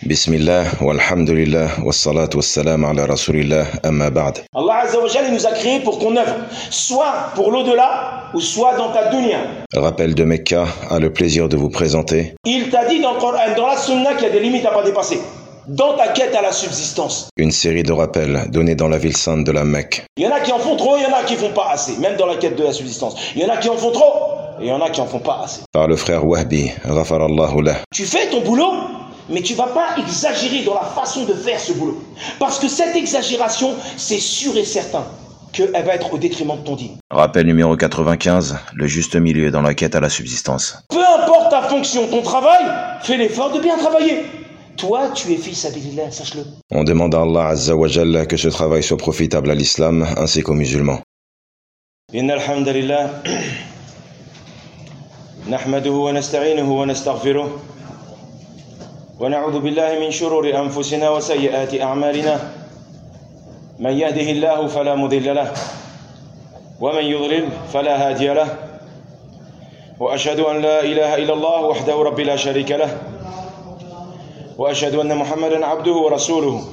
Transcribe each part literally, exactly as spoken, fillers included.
Bismillah, walhamdulillah, wassalatu wassalam ala rasulillah, amma ba'd. Allah Azza wa Jalla nous a créés pour qu'on œuvre, soit pour l'au-delà, ou soit dans ta dunya. Rappel de Mecca a le plaisir de vous présenter. Il t'a dit dans le Coran, dans la Sunna, qu'il y a des limites à pas dépasser. Dans ta quête à la subsistance. Une série de rappels donnés dans la ville sainte de la Mecque. Il y en a qui en font trop, il y en a qui font pas assez, même dans la quête de la subsistance. Il y en a qui en font trop, et il y en a qui en font pas assez. Par le frère Wahbi, ghafarallahu lah. Tu fais ton boulot, mais tu vas pas exagérer dans la façon de faire ce boulot. Parce que cette exagération, c'est sûr et certain qu'elle va être au détriment de ton dîn. Rappel numéro quatre-vingt-quinze, le juste milieu dans la quête à la subsistance. Peu importe ta fonction, ton travail, fais l'effort de bien travailler. Toi, tu es fils abilillah, sache-le. On demande à Allah Azza wa Jalla que ce travail soit profitable à l'islam ainsi qu'aux musulmans. Inna alhamdulillah, nahmaduhu wa nasta'inuhu wa nastaghfiruh. ونعوذ بالله من شرور أنفسنا وسيئات أعمالنا من يهده الله فلا مضل له ومن يضلل فلا هادي له وأشهد أن لا إله إلا الله وحده رب لا شريك له وأشهد أن محمدا عبده ورسوله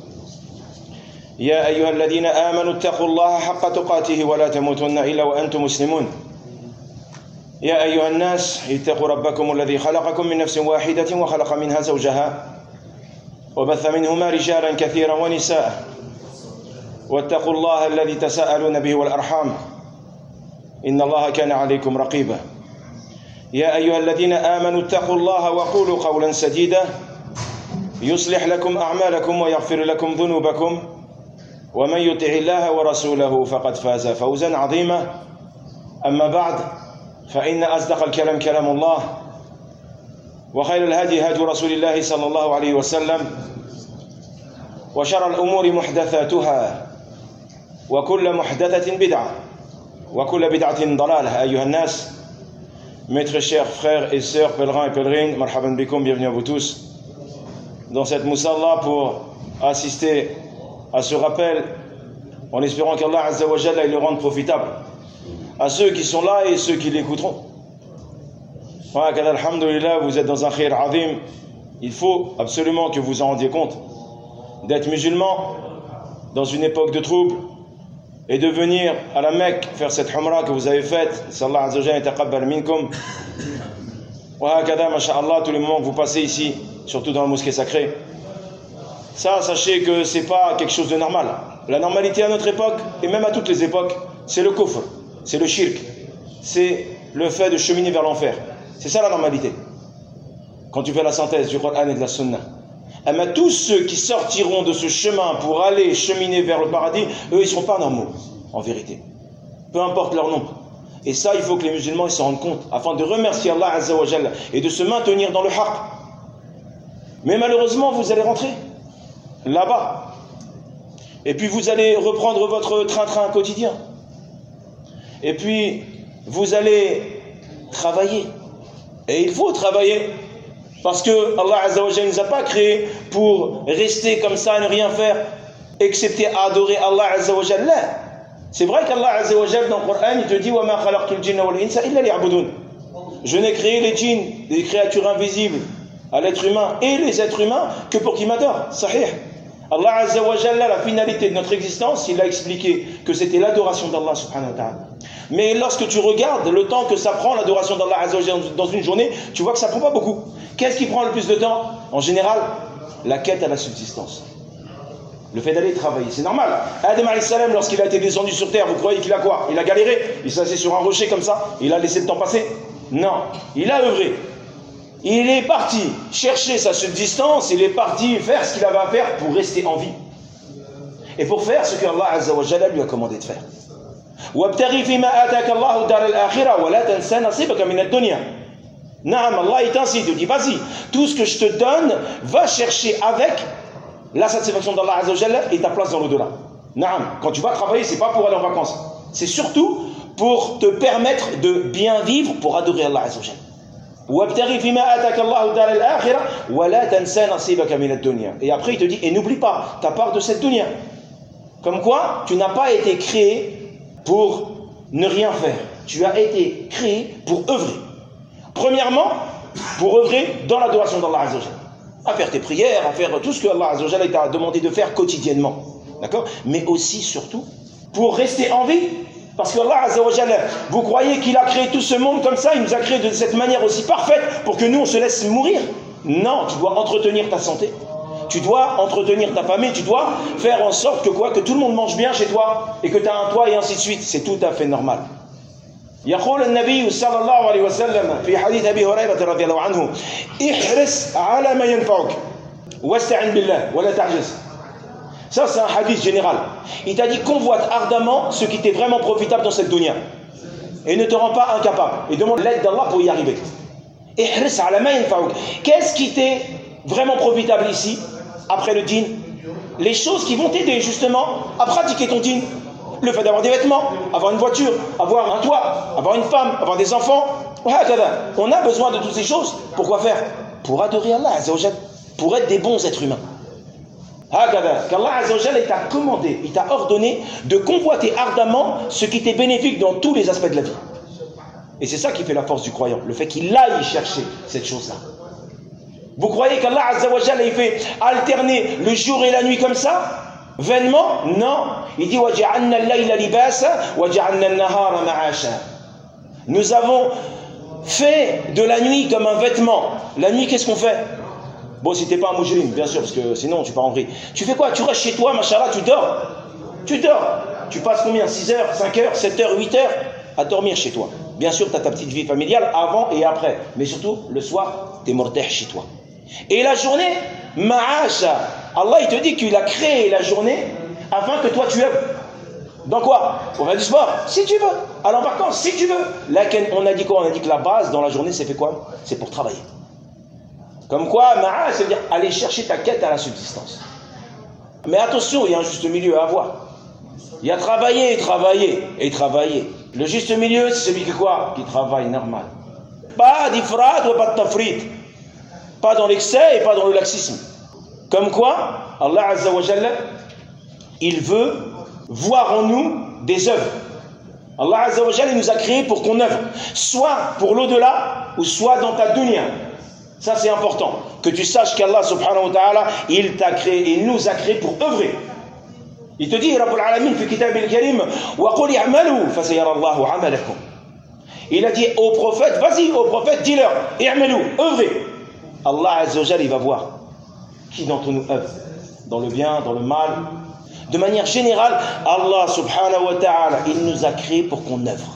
يا أيها الذين آمنوا اتقوا الله حق تقاته ولا تموتن إلا وأنتم مسلمون يا أيها الناس اتقوا ربكم الذي خلقكم من نفس واحدة وخلق منها زوجها وبث منهما رجالا كثيرا ونساء واتقوا الله الذي تساءلون به والأرحام إن الله كان عليكم رقيبا يا أيها الذين آمنوا اتقوا الله وقولوا قولا سديدا يصلح لكم أعمالكم ويغفر لكم ذنوبكم ومن يطع الله ورسوله فقد فاز فوزا عظيما أما بعد فإن أصدق الكلام كلام الله وخير الهدي هدي رسول الله صلى الله عليه وسلم وشر الأمور محدثاتها وكل محدثة بدعة وكل بدعة ضلالة أيها الناس. Mes très chers frères et sœurs, pèlerins et pèlerines, marhaban bikoum, bienvenue à vous tous dans cette musalla pour assister à ce rappel en espérant qu'Allah Azza wa Jalla le rende profitable à ceux qui sont là et ceux qui l'écouteront. Alhamdulillah, vous êtes dans un khayr azim. Il faut absolument que vous en rendiez compte d'être musulman dans une époque de trouble et de venir à la Mecque faire cette umrah que vous avez faite. Sallallahu Azza wa Jalla taqabbal minkum. Wa hakada, masha'Allah, tous les moments que vous passez ici, surtout dans la mosquée sacrée. Ça, sachez que c'est pas quelque chose de normal. La normalité à notre époque, et même à toutes les époques, c'est le kufr. C'est le shirk, c'est le fait de cheminer vers l'enfer. C'est ça la normalité. Quand tu fais la synthèse du Coran et de la Sunna. Eh bien, tous ceux qui sortiront de ce chemin pour aller cheminer vers le paradis, eux, ils ne seront pas normaux, en vérité. Peu importe leur nombre. Et ça, il faut que les musulmans ils s'en rendent compte, afin de remercier Allah Azza wa Jalla et de se maintenir dans le haqq. Mais malheureusement, vous allez rentrer là-bas. Et puis vous allez reprendre votre train-train quotidien. Et puis, vous allez travailler. Et il faut travailler. Parce que Allah Azza wa Jalla ne nous a pas créés pour rester comme ça et ne rien faire, excepté à adorer Allah Azza wa Jalla. C'est vrai qu'Allah Azza wa Jalla, dans le Coran, il te dit وَمَا خَلَقْتُ الْجِنَّ وَالْإِنسَ إِلَّا لِيَعْبُدُونَ. Je n'ai créé les djinns, des créatures invisibles, à l'être humain et les êtres humains, que pour qu'ils m'adorent. Sahih. Allah Azza wa Jalla, la finalité de notre existence, il a expliqué que c'était l'adoration d'Allah subhanahu wa ta'ala. Mais lorsque tu regardes le temps que ça prend, l'adoration d'Allah Azza wa Jalla dans une journée, tu vois que ça prend pas beaucoup. Qu'est-ce qui prend le plus de temps? En général, la quête à la subsistance. Le fait d'aller travailler, c'est normal. Adam alayhi salam, lorsqu'il a été descendu sur terre, vous croyez qu'il a quoi? Il a galéré, il s'est assis sur un rocher comme ça, il a laissé le temps passer? Non, il a œuvré. Il est parti chercher sa subsistance, il est parti faire ce qu'il avait à faire pour rester en vie. Et pour faire ce que Allah Azza wa Jalla lui a commandé de faire. وَابْتَغِي فِي مَا آتَاكَ اللَّهُ دَارَ الْآخِرَةَ وَلَا تَنْسَ نَصِيبَكَ مِنَ الدُّنْيَا. Naam, Allah il t'incite, il dit vas-y, tout ce que je te donne, va chercher avec la satisfaction d'Allah Azza wa Jalla et ta place dans l'au-delà. Naam, quand tu vas travailler, c'est pas pour aller en vacances. C'est surtout pour te permettre de bien vivre pour adorer Allah Azza wa Jalla. Et après il te dit, et n'oublie pas ta part de cette dunya. Comme quoi, tu n'as pas été créé pour ne rien faire. Tu as été créé pour œuvrer. Premièrement, pour œuvrer dans l'adoration d'Allah Azza wa Jalla. à faire tes prières, à faire tout ce que Allah Azza wa Jalla t'a demandé de faire quotidiennement. D'accord? Mais aussi, surtout, pour rester en vie. Parce que Allah Azza wa Jalla, vous croyez qu'il a créé tout ce monde comme ça, il nous a créé de cette manière aussi parfaite pour que nous on se laisse mourir? Non, tu dois entretenir ta santé. Tu dois entretenir ta famille, tu dois faire en sorte que quoi, que tout le monde mange bien chez toi et que tu as un toit et ainsi de suite. C'est tout à fait normal. يقول النبي صلى الله عليه وسلم في حديث أبي هريرة رضي الله عنه احرص على ما ينفعك واستعن بالله ولا تعجز. Ça c'est un hadith général. Il t'a dit convoite ardemment ce qui t'est vraiment profitable dans cette dunya et ne te rends pas incapable et demande l'aide d'Allah pour y arriver. احرص على ما ينفعك. Qu'est-ce qui t'est vraiment profitable ici après le dîn? Les choses qui vont t'aider justement à pratiquer ton dîn. Le fait d'avoir des vêtements, avoir une voiture, avoir un toit, avoir une femme, avoir des enfants. On a besoin de toutes ces choses. Pourquoi faire? Pour adorer Allah Azza wa Jalla, pour être des bons êtres humains. Qu'Allah Azza wa Jalla t'a commandé, il t'a ordonné de convoiter ardemment ce qui t'est bénéfique dans tous les aspects de la vie. Et c'est ça qui fait la force du croyant, le fait qu'il aille chercher cette chose-là. Vous croyez qu'Allah Azza wa Jalla il fait alterner le jour et la nuit comme ça? Vainement? Non. Il dit وَجَعَلْنَا اللَّيْلَ لِبَاسًا وَجَعَلْنَا النَّهَارَ مَعَاشًا. Nous avons fait de la nuit comme un vêtement. La nuit, qu'est-ce qu'on fait? Bon, si t'es pas un mujrim, bien sûr, parce que sinon tu pars en vrille. Tu fais quoi? Tu restes chez toi, machallah, tu dors. Tu dors. Tu passes combien? six heures, cinq heures, sept heures, huit heures à dormir chez toi. Bien sûr, tu as ta petite vie familiale avant et après. Mais surtout, le soir, tu es mordeh chez toi. Et la journée, ma'asha. Allah, il te dit qu'il a créé la journée afin que toi tu œuvres. Dans quoi? Pour faire du sport, si tu veux. Aller en vacances, si tu veux. Là, on a dit quoi? On a dit que la base dans la journée, c'est fait quoi? C'est pour travailler. Comme quoi, ma'asha, c'est-à-dire aller chercher ta quête à la subsistance. Mais attention, il y a un juste milieu à avoir. Il y a travailler et travailler et travailler. Le juste milieu, c'est celui qui quoi? Qui travaille normal. Pas d'ifrat ou pas de tafrit. Pas dans l'excès et pas dans le laxisme. Comme quoi, Allah Azza wa Jalla, il veut voir en nous des œuvres. Allah Azza wa Jalla, il nous a créés pour qu'on œuvre. Soit pour l'au-delà, ou soit dans ta dunya. Ça c'est important. Que tu saches qu'Allah subhanahu wa ta'ala, il t'a créé, il nous a créés pour œuvrer. Il te dit, Rabbul Alamin, fi kitab al-karim, wa qul i'malu, fa sayara Allahu 'amalakum. Il a dit au prophète, vas-y, au prophète, dis-leur, i'malu, œuvrez. Allah Azza wa Jalla, il va voir qui d'entre nous œuvre, dans le bien, dans le mal. De manière générale, Allah subhanahu wa ta'ala, il nous a créés pour qu'on œuvre.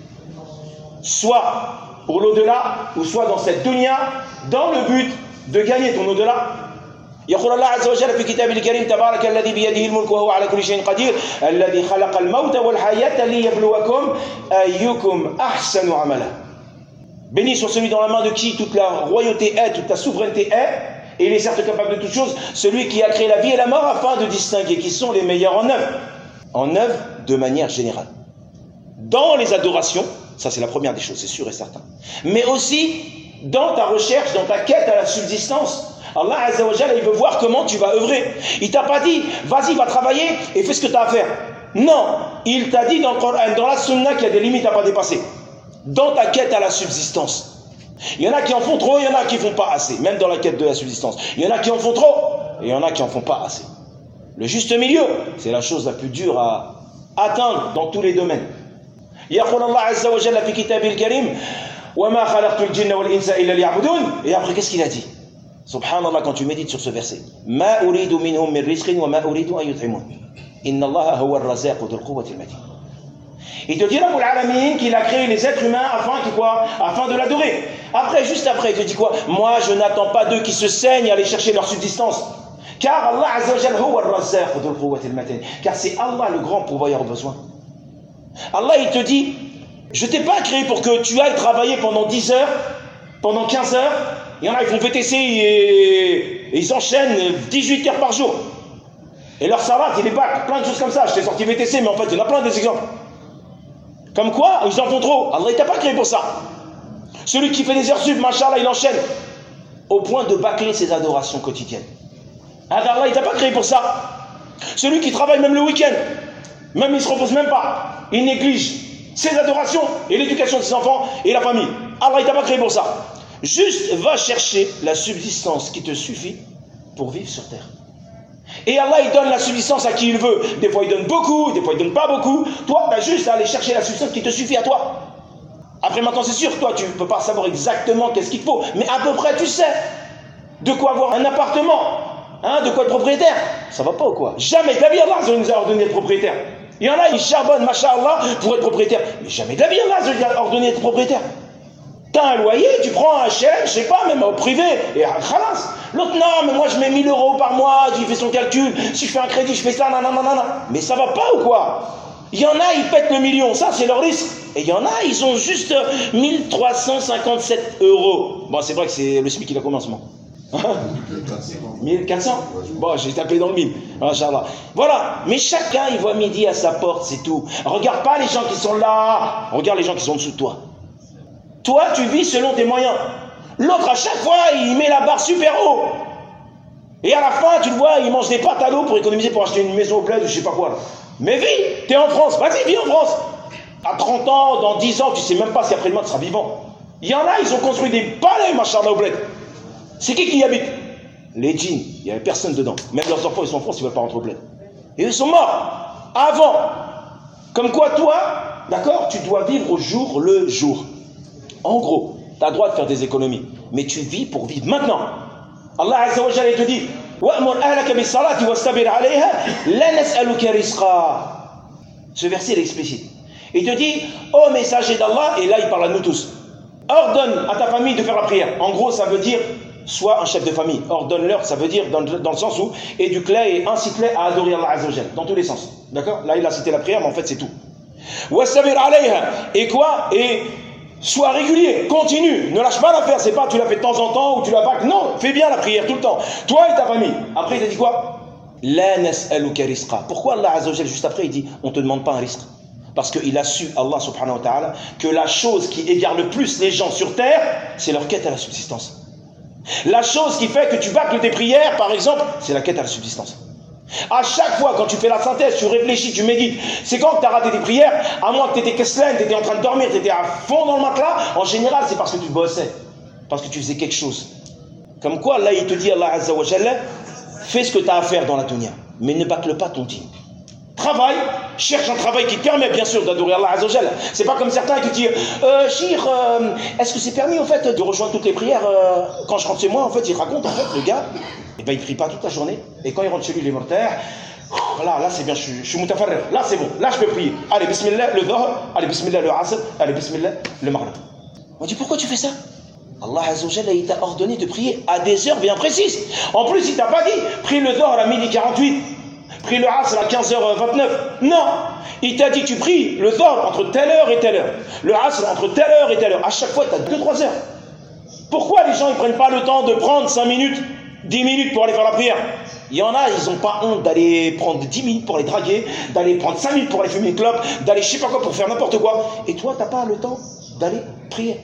Soit pour l'au-delà, ou soit dans cette dunya, dans le but de gagner ton au-delà. يقول الله عز وجل في كتابه الكريم تبارك الذي بيده الملك وهو على كل شيء قدير الذي خلق الموت والحياة ليبلوكم أيكم أحسن عملا. Béni soit celui dans la main de qui toute la royauté est, toute la souveraineté est, et il est certes capable de toutes choses, celui qui a créé la vie et la mort afin de distinguer qui sont les meilleurs en œuvre. En œuvre de manière générale. Dans les adorations, ça c'est la première des choses, c'est sûr et certain. Mais aussi dans ta recherche, dans ta quête à la subsistance. Allah Azza wa Jalla, il veut voir comment tu vas œuvrer. Il t'a pas dit, vas-y, va travailler et fais ce que tu as à faire. Non, il t'a dit dans le Coran, dans la Sunna, qu'il y a des limites à pas dépasser. Dans ta quête à la subsistance. Il y en a qui en font trop, il y en a qui font pas assez, même dans la quête de la subsistance. Il y en a qui en font trop, et il y en a qui en font pas assez. Le juste milieu, c'est la chose la plus dure à atteindre dans tous les domaines. يقول الله عز وجل في كتابه الكريم وما خلقت الجن والإنس إلا ليعبدون. Et après, qu'est-ce qu'il a dit? Subhanallah, quand tu médites sur ce verset, ما أريد منهم من رزق وما أريد أن يطعمون إن الله هو الرزاق ذو القوة المتين. Il te dit Rabbul Alamin qu'il a créé les êtres humains afin, que quoi, afin de l'adorer. Après, juste après, il te dit quoi? Moi, je n'attends pas d'eux qui se saignent à aller chercher leur subsistance. Car Allah Azza wa Jalla huwa ar-razzaq dhul quwwati al-matin. Car c'est Allah le grand pourvoyeur aux besoins. Allah, il te dit, je t'ai pas créé pour que tu ailles travailler pendant dix heures, pendant quinze heures. Il y en a, ils font V T C et, et ils enchaînent dix-huit heures par jour. Et leur savate, il est bac, plein de choses comme ça. Je t'ai sorti V T C, mais en fait, il y en a plein des exemples. Comme quoi, ils en font trop. Allah, il t'a pas créé pour ça. Celui qui fait des heures sub, machallah, il enchaîne. Au point de bâcler ses adorations quotidiennes. Allah, il t'a pas créé pour ça. Celui qui travaille même le week-end, même il se repose même pas. Il néglige ses adorations et l'éducation de ses enfants et la famille. Allah, il t'a pas créé pour ça. Juste va chercher la subsistance qui te suffit pour vivre sur terre. Et Allah, il donne la subsistance à qui il veut. Des fois, il donne beaucoup, des fois, il donne pas beaucoup. Toi, tu as juste à aller chercher la subsistance qui te suffit à toi. Après, maintenant, c'est sûr, toi, tu ne peux pas savoir exactement qu'est-ce qu'il te faut. Mais à peu près, tu sais de quoi avoir un appartement, hein, de quoi être propriétaire. Ça va pas ou quoi? Jamais de la vie, Allah nous a ordonné d'être propriétaire. Il y en a, ils charbonnent, masha'Allah, pour être propriétaire. Mais jamais de la vie, Allah nous a ordonné d'être propriétaire. T'as un loyer, tu prends un chèque, je sais pas, même au privé, et khalas. L'autre, non, mais moi je mets mille euros par mois, il fait son calcul, si je fais un crédit, je fais ça, non, non, non, non. Mais ça va pas ou quoi? Il y en a, ils pètent le million, ça c'est leur risque. Et il y en a, ils ont juste mille trois cent cinquante-sept euros. Bon, c'est vrai que c'est le SMIC qui a combien en ce moment? mille quatre cents. Bon, j'ai tapé dans le mille. Inch'Allah. Voilà. Mais chacun, il voit midi à sa porte, c'est tout. Regarde pas les gens qui sont là. Regarde les gens qui sont en dessous de toi. Toi, tu vis selon tes moyens. L'autre, à chaque fois, il met la barre super haut. Et à la fin, tu le vois, il mange des pâtes à l'eau pour économiser pour acheter une maison au bled ou je sais pas quoi. Mais vis, t'es en France. Vas-y, vis en France. À trente ans, dans dix ans, tu sais même pas si après-demain tu seras vivant. Il y en a, ils ont construit des palais, machallah, au bled. C'est qui qui y habite? Les djinns. Il n'y avait personne dedans. Même leurs enfants, ils sont en France, ils ne veulent pas rentrer au bled. Et ils sont morts. Avant. Comme quoi, toi, d'accord, tu dois vivre au jour le jour. En gros, tu as le droit de faire des économies. Mais tu vis pour vivre maintenant. Allah Azza wa Jalla te dit وَأْمُرْ أَهْلَكَ بِالصَّلَاةِ وَاسْتَبِرْ عَلَيْهَا لَا نَسْأَلُكَ رِزْقًا. Ce verset est explicite. Il te dit, ô messager d'Allah, et là il parle à nous tous, ordonne à ta famille de faire la prière. En gros, ça veut dire, sois un chef de famille. Ordonne-leur, ça veut dire dans, dans le sens où éduque-les et incite-les à adorer Allah Azza wa Jalla, dans tous les sens. D'accord? Là, il a cité la prière, mais en fait, c'est tout. وَاسْتَبِرْ عَلَيْهَا. Et quoi? Et sois régulier, continue, ne lâche pas l'affaire, c'est pas tu l'as fait de temps en temps ou tu l'as pas. Non, fais bien la prière tout le temps. Toi et ta famille. Après, il t'a dit quoi? La nas'aluka rizqa. Pourquoi Allah Azza wa Jalla, juste après, il dit on te demande pas un risque? Parce qu'il a su, Allah subhanahu wa ta'ala, que la chose qui égare le plus les gens sur terre, c'est leur quête à la subsistance. La chose qui fait que tu bâcles tes prières, par exemple, c'est la quête à la subsistance. À chaque fois, quand tu fais la synthèse, tu réfléchis, tu médites, c'est quand tu as raté tes prières, à moins que tu étais kesslen, tu étais en train de dormir, tu étais à fond dans le matelas, en général, c'est parce que tu bossais, parce que tu faisais quelque chose. Comme quoi, là, il te dit, Allah Azza wa Jalla, fais ce que tu as à faire dans la dunya, mais ne bâcle pas ton dîn. Travaille, cherche un travail qui te permet bien sûr d'adorer Allah Azza wa Jalla. C'est pas comme certains qui disent euh, Chir, euh, est-ce que c'est permis en fait de rejoindre toutes les prières euh, quand je rentre chez moi? En fait, il raconte en fait, le gars, et ben il prie pas toute la journée. Et quand il rentre chez lui, il est mortel. Là, là c'est bien, je suis, je suis mutafarrir. Là c'est bon, là je peux prier. Allez, bismillah le dhuhr, allez, bismillah le asr, allez, bismillah le maghrib. On dit pourquoi tu fais ça? Allah Azza wa Jalla, il t'a ordonné de prier à des heures bien précises. En plus, il t'a pas dit prie le dhuhr à midi quarante-huit. Prie le asr à quinze heures vingt-neuf. Non, il t'a dit tu pries le dhuhr entre telle heure et telle heure. Le asr entre telle heure et telle heure. À chaque fois, tu as deux trois heures. Pourquoi les gens ne prennent pas le temps de prendre cinq minutes, dix minutes pour aller faire la prière? Il y en a, ils n'ont pas honte d'aller prendre dix minutes pour aller draguer, d'aller prendre cinq minutes pour aller fumer une clope, d'aller je sais pas quoi pour faire n'importe quoi. Et toi, tu n'as pas le temps d'aller prier.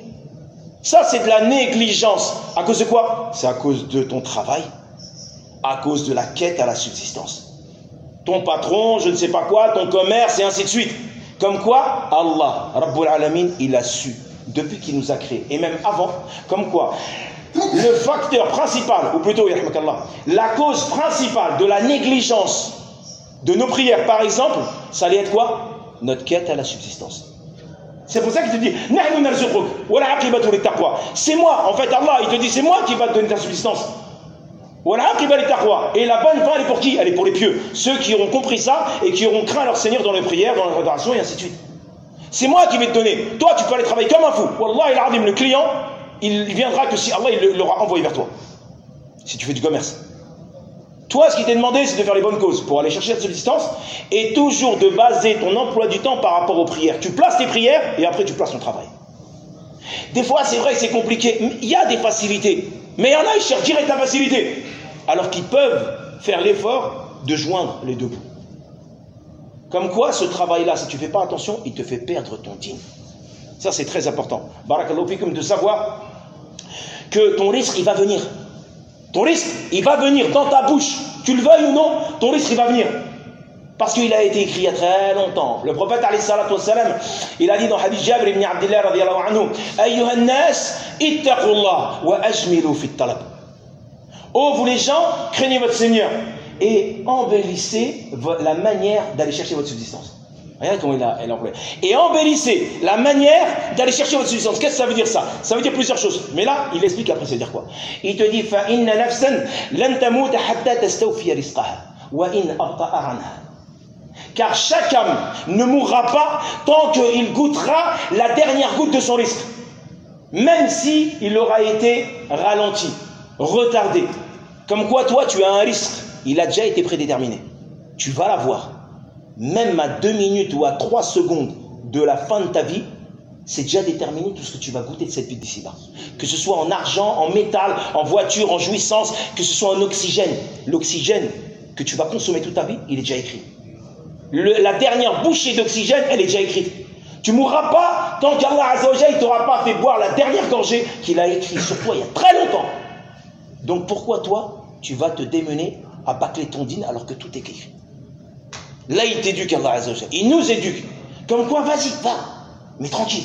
Ça, c'est de la négligence. À cause de quoi? C'est à cause de ton travail, à cause de la quête à la subsistance. Ton patron, je ne sais pas quoi, ton commerce et ainsi de suite. Comme quoi, Allah, Rabbul Alamin, il a su, depuis qu'il nous a créés, et même avant, comme quoi, le facteur principal, ou plutôt, la cause principale de la négligence de nos prières, par exemple, ça allait être quoi? Notre quête à la subsistance. C'est pour ça qu'il te dit, c'est moi, en fait, Allah, il te dit, c'est moi qui va te donner ta subsistance. Et la bonne fin, elle est pour qui? Elle est pour les pieux. Ceux qui auront compris ça et qui auront craint leur Seigneur dans les prières, dans la adoration et ainsi de suite. C'est moi qui vais te donner. Toi, tu peux aller travailler comme un fou. Wallah, il a le client, il viendra que si Allah il l'aura envoyé vers toi. Si tu fais du commerce. Toi, ce qui t'est demandé, c'est de faire les bonnes causes pour aller chercher la subsistance et toujours de baser ton emploi du temps par rapport aux prières. Tu places tes prières et après tu places ton travail. Des fois, c'est vrai que c'est compliqué. Il y a des facilités. Mais il y en a, ils cherchent direct la facilité. Alors qu'ils peuvent faire l'effort de joindre les deux bouts. Comme quoi, ce travail-là, si tu ne fais pas attention, il te fait perdre ton dîn. Ça, c'est très important. Barakallahu fikum, de savoir que ton risque, il va venir. Ton risque, il va venir dans ta bouche. Tu le veuilles ou non, ton risque, il va venir. Parce qu'il a été écrit il y a très longtemps. Le prophète alayhi salatu wassalam, il a dit dans hadith Jabir ibn Abdillah radiyallahu anhu, ayyuhan nas ittaqullah wa ajmilu fit talab. Oh vous les gens, craignez votre Seigneur et embellissez la manière d'aller chercher votre subsistance. Regardez comment il a, il a employé. Et embellissez la manière d'aller chercher votre subsistance. Qu'est-ce que ça veut dire ça? Ça veut dire plusieurs choses. Mais là, il explique après, ça veut dire quoi? Il te dit fa inna nafsan lan tamut hatta tastawfiya rizqaha wa in abta'a anha. Car chaque âme ne mourra pas tant qu'il goûtera la dernière goutte de son risque. Même si il aura été ralenti, retardé. Comme quoi, toi, tu as un risque. Il a déjà été prédéterminé. Tu vas l'avoir. Même à deux minutes ou à trois secondes de la fin de ta vie, c'est déjà déterminé tout ce que tu vas goûter de cette vie d'ici-bas. Que ce soit en argent, en métal, en voiture, en jouissance, que ce soit en oxygène. L'oxygène que tu vas consommer toute ta vie, il est déjà écrit. Le, la dernière bouchée d'oxygène, elle est déjà écrite. Tu ne mourras pas tant qu'Allah Azza wa Jalla ne t'aura pas fait boire la dernière gorgée qu'il a écrite sur toi il y a très longtemps. Donc pourquoi toi, tu vas te démener à bâcler ton dîne alors que tout est écrit? Là, il t'éduque, Allah Azza wa Jalla. Il nous éduque. Comme quoi, vas-y, va. Mais tranquille.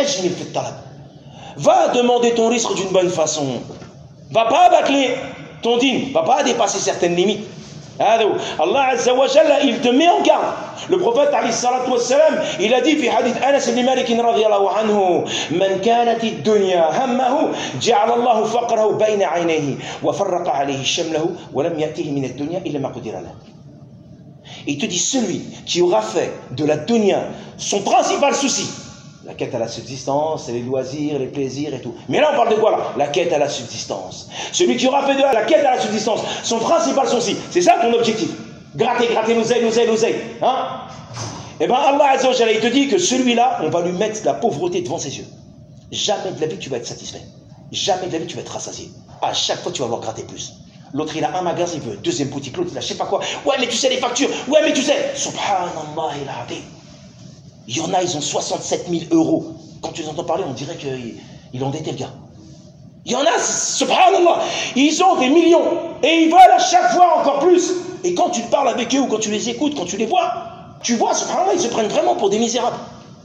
Va demander ton risque d'une bonne façon. Va pas bâcler ton dîne. Va pas dépasser certaines limites. Allah Azza wa Jalla, il te met en garde. Le prophète alayhi salatu wassalam, il a dit fi hadith Anas ibn Malik radiyallahu anhu, man kanat ad-dunya hammahu ja'ala Allah faqrahu bayna 'aynayhi wa farraqa alayhi shamlahu wa lam ya'tihi min ad-dunya illa ma qadira lahu. Il te dit celui qui aura fait de la dunya son principal souci, la quête à la subsistance, les loisirs, les plaisirs et tout. Mais là on parle de quoi là? La quête à la subsistance. Celui qui aura fait de la quête à la subsistance son principal souci, c'est ça ton objectif. Gratter, gratter l'oseille, l'oseille, l'oseille. Hein? Et bien Allah Azza wa Jalla, il te dit que celui-là, on va lui mettre la pauvreté devant ses yeux. Jamais de la vie tu vas être satisfait. Jamais de la vie tu vas être rassasié. À chaque fois tu vas vouloir gratter plus. L'autre il a un magasin, il veut deuxième boutique, l'autre il a je sais pas quoi. Ouais mais tu sais les factures, ouais mais tu sais. Subhanallah il a dit. Il y en a, ils ont soixante-sept mille euros. Quand tu les entends parler, on dirait qu'il il endetté le gars. Il y en a, subhanallah, ils ont des millions et ils veulent à chaque fois encore plus. Et quand tu parles avec eux ou quand tu les écoutes, quand tu les vois, tu vois, subhanallah, ils se prennent vraiment pour des misérables.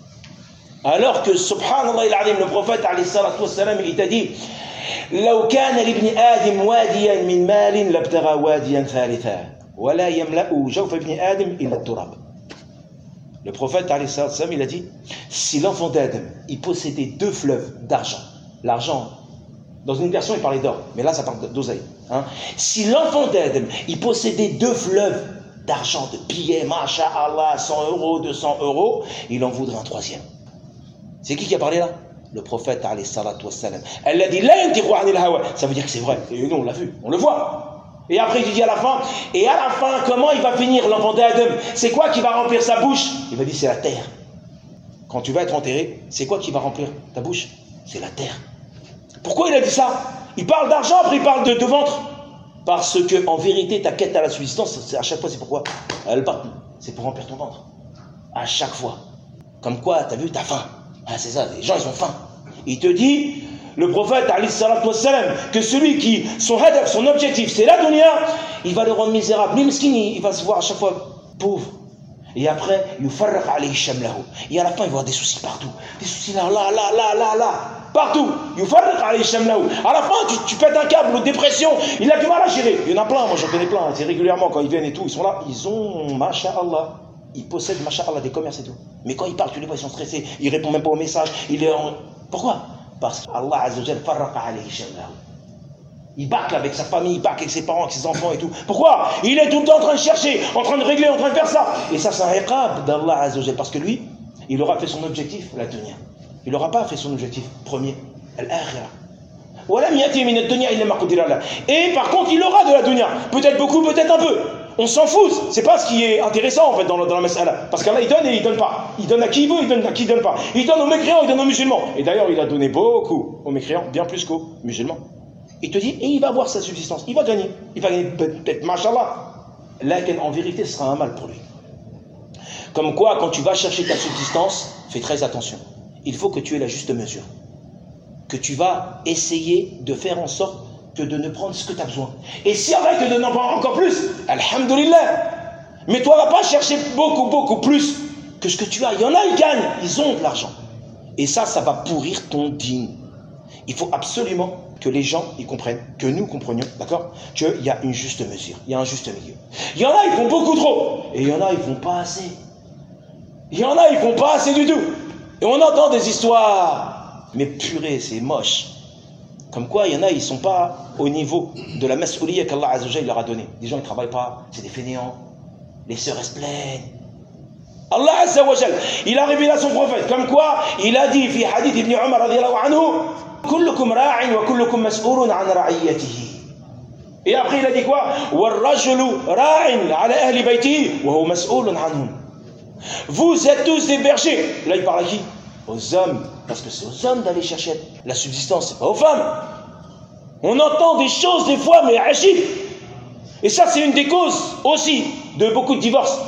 Alors que, subhanallah, le prophète, alayhi salatu wassalam, il t'a dit لو كان لابن آدم واديا من مال لابتغى واديا ثالثا ولا يملأ جوف ابن آدم إلا التراب. Le prophète, alayhi salatu wassalam, il a dit si l'enfant d'Adam, il possédait deux fleuves d'argent, l'argent, dans une version, il parlait d'or, mais là, ça parle d'oseille. Hein. Si l'enfant d'Adam, il possédait deux fleuves d'argent, de billets, masha'Allah, cent euros, deux cents euros, il en voudrait un troisième. C'est qui qui a parlé là? Le prophète, alayhi salatu wassalam. Elle a dit, la yantiqu anil hawa. Ça veut dire que c'est vrai. Et nous, on l'a vu, on le voit. Et après, il dit à la fin, et à la fin, comment il va finir l'enfant d'Adam? C'est quoi qui va remplir sa bouche? Il va dire, c'est la terre. Quand tu vas être enterré, c'est quoi qui va remplir ta bouche? C'est la terre. Pourquoi il a dit ça? Il parle d'argent, après il parle de, de ventre. Parce que en vérité, ta quête à la subsistance, à chaque fois, c'est pourquoi? Elle part. C'est pour remplir ton ventre. À chaque fois. Comme quoi, t'as vu, t'as faim. Ah, c'est ça, les gens, ils ont faim. Il te dit, le prophète, alayhi salatu wassalam, que celui qui, son hadaf, son objectif, c'est la dunya, il va le rendre misérable. Lui, miskin, il va se voir à chaque fois pauvre. Et après, yufarraq alayhi shamlahu. Et à la fin, il va avoir des soucis partout. Des soucis là, là, là, là, là, là. Partout. Yufarraq alayhi shamlahu. À la fin, tu, tu pètes un câble ou dépression. Il a du mal à gérer. Il y en a plein, moi j'en connais plein. C'est régulièrement quand ils viennent et tout, ils sont là. Ils ont, masha'Allah. Ils possèdent, masha'Allah, des commerces et tout. Mais quand ils parlent, tu les vois, ils sont stressés. Ils répondent même pas aux messages. Il est en... Pourquoi? Parce qu'Allah Azza wa Jalla farraqa alayhi shamlahu. Il bâcle avec sa famille, il bâcle avec ses parents, avec ses enfants et tout. Pourquoi? Il est tout le temps en train de chercher, en train de régler, en train de faire ça. Et ça, c'est un iqab d'Allah Azza wa Jalla. Parce que lui, il aura fait son objectif, la dunya. Il n'aura pas fait son objectif premier, al-akhirah. Et par contre, il aura de la dunya. Peut-être beaucoup, peut-être un peu. On s'en fout. C'est pas ce qui est intéressant en fait dans la, dans la mas'ala. Parce qu'Allah il donne et il donne pas. Il donne à qui il veut, il donne à qui il donne pas. Il donne aux mécréants, il donne aux musulmans. Et d'ailleurs, il a donné beaucoup aux mécréants, bien plus qu'aux musulmans. Il te dit, et il va avoir sa subsistance. Il va gagner. Il va gagner peut-être, mashallah. Là, en vérité, ce sera un mal pour lui. Comme quoi, quand tu vas chercher ta subsistance, fais très attention. Il faut que tu aies la juste mesure. Que tu vas essayer de faire en sorte que de ne prendre ce que tu as besoin. Et si Allah te donne encore plus, alhamdulillah. Mais toi, va pas chercher beaucoup, beaucoup plus que ce que tu as. Il y en a, ils gagnent, ils ont de l'argent. Et ça, ça va pourrir ton dîn. Il faut absolument que les gens ils comprennent, que nous comprenions, d'accord, qu'il y a une juste mesure, il y a un juste milieu. Il y en a, ils font beaucoup trop, et il y en a, ils font pas assez. Il y en a, ils font pas assez du tout. Et on entend des histoires, mais purée, c'est moche. Comme quoi, il y en a, ils sont pas au niveau de la mas'ouliyya qu'Allah Azza wa Jalla leur a donné. Des gens qui travaillent pas, c'est des fainéants. Les sœurs, elles se plaignent. Allah Azza wa Jalla, il a révélé à son prophète, comme quoi, il a dit, fi hadith ibn Umar radiyallahu anhu, kullukum ra'in wa kullukum mas'oulun an ra'iyatihi. Et après, il a dit quoi? Wal-rajulu ra'in ala ahli baytihi wa huwa mas'oulun anhum. Vous êtes tous des bergers. Là, il parle à qui? Aux hommes. Parce que c'est aux hommes d'aller chercher la subsistance, c'est pas aux femmes. On entend des choses des fois, mais agib. Et ça, c'est une des causes aussi de beaucoup de divorces.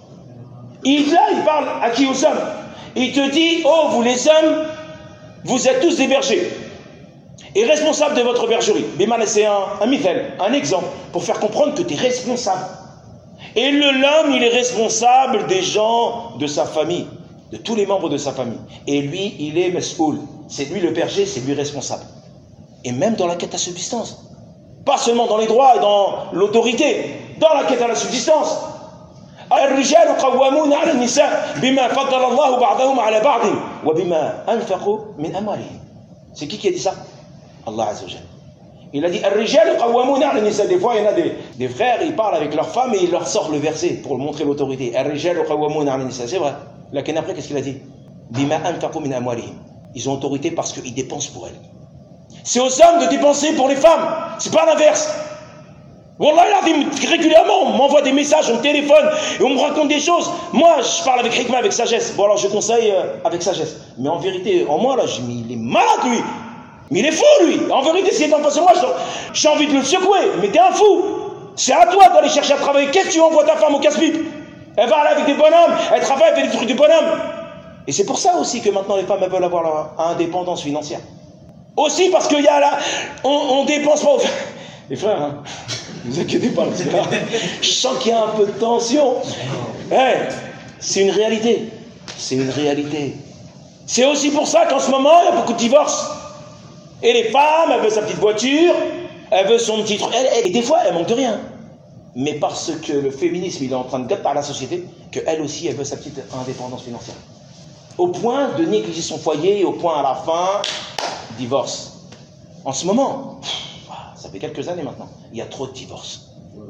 Il, là, il parle à qui? Aux hommes. Il te dit, oh, vous les hommes, vous êtes tous des bergers. Et responsables de votre bergerie. Bimane, c'est un, un mithal, un exemple, pour faire comprendre que tu es responsable. Et le l'homme, il est responsable des gens de sa famille, de tous les membres de sa famille. Et lui, il est mas'oul. C'est lui le berger, c'est lui responsable. Et même dans la quête à subsistance. Pas seulement dans les droits et dans l'autorité, dans la quête à la subsistance. الرجال قوامون على النساء بما فضل الله بعضهم على بعض وبما أنفقوا من أموالهم. C'est qui qui a dit ça? Allah Azza wa Jalla. Il a dit الرجال قوامون على النساء. Des fois, il y en a des, des frères, ils parlent avec leurs femmes et ils leur sortent le verset pour montrer l'autorité. الرجال قوامون على النساء. C'est vrai. Lakin après, qu'est-ce qu'il a dit? بما أنفقوا من أموالهم. Ils ont autorité parce qu'ils dépensent pour elles. C'est aux hommes de dépenser pour les femmes. C'est pas l'inverse. Wallah, régulièrement, on m'envoie des messages, on me téléphone et on me raconte des choses. Moi, je parle avec hikmah, avec sagesse. Bon, alors je conseille euh, avec sagesse. Mais en vérité, en moi, là, j'ai mis, il est malade, lui. Mais il est fou, lui. En vérité, s'il est en face de moi, j'ai envie de le secouer. Mais t'es un fou. C'est à toi d'aller chercher à travailler. Qu'est-ce que tu envoies ta femme au casse-pipe? Elle va aller avec des bonhommes, elle travaille, elle fait des trucs de bonhommes. Et c'est pour ça aussi que maintenant les femmes elles veulent avoir leur indépendance financière. Aussi parce qu'il y a là, on, on dépense pas aux... Les frères, hein, ne vous inquiétez pas, je sens qu'il y a un peu de tension. Hey, c'est une réalité. C'est une réalité. C'est aussi pour ça qu'en ce moment, il y a beaucoup de divorces. Et les femmes, elles veulent sa petite voiture, elles veulent son petit truc. Et des fois, elles manquent de rien. Mais parce que le féminisme, il est en train de gâter par la société, qu'elle aussi, elle veut sa petite indépendance financière. Au point de négliger son foyer, au point à la fin, divorce. En ce moment, ça fait quelques années maintenant, il y a trop de divorces.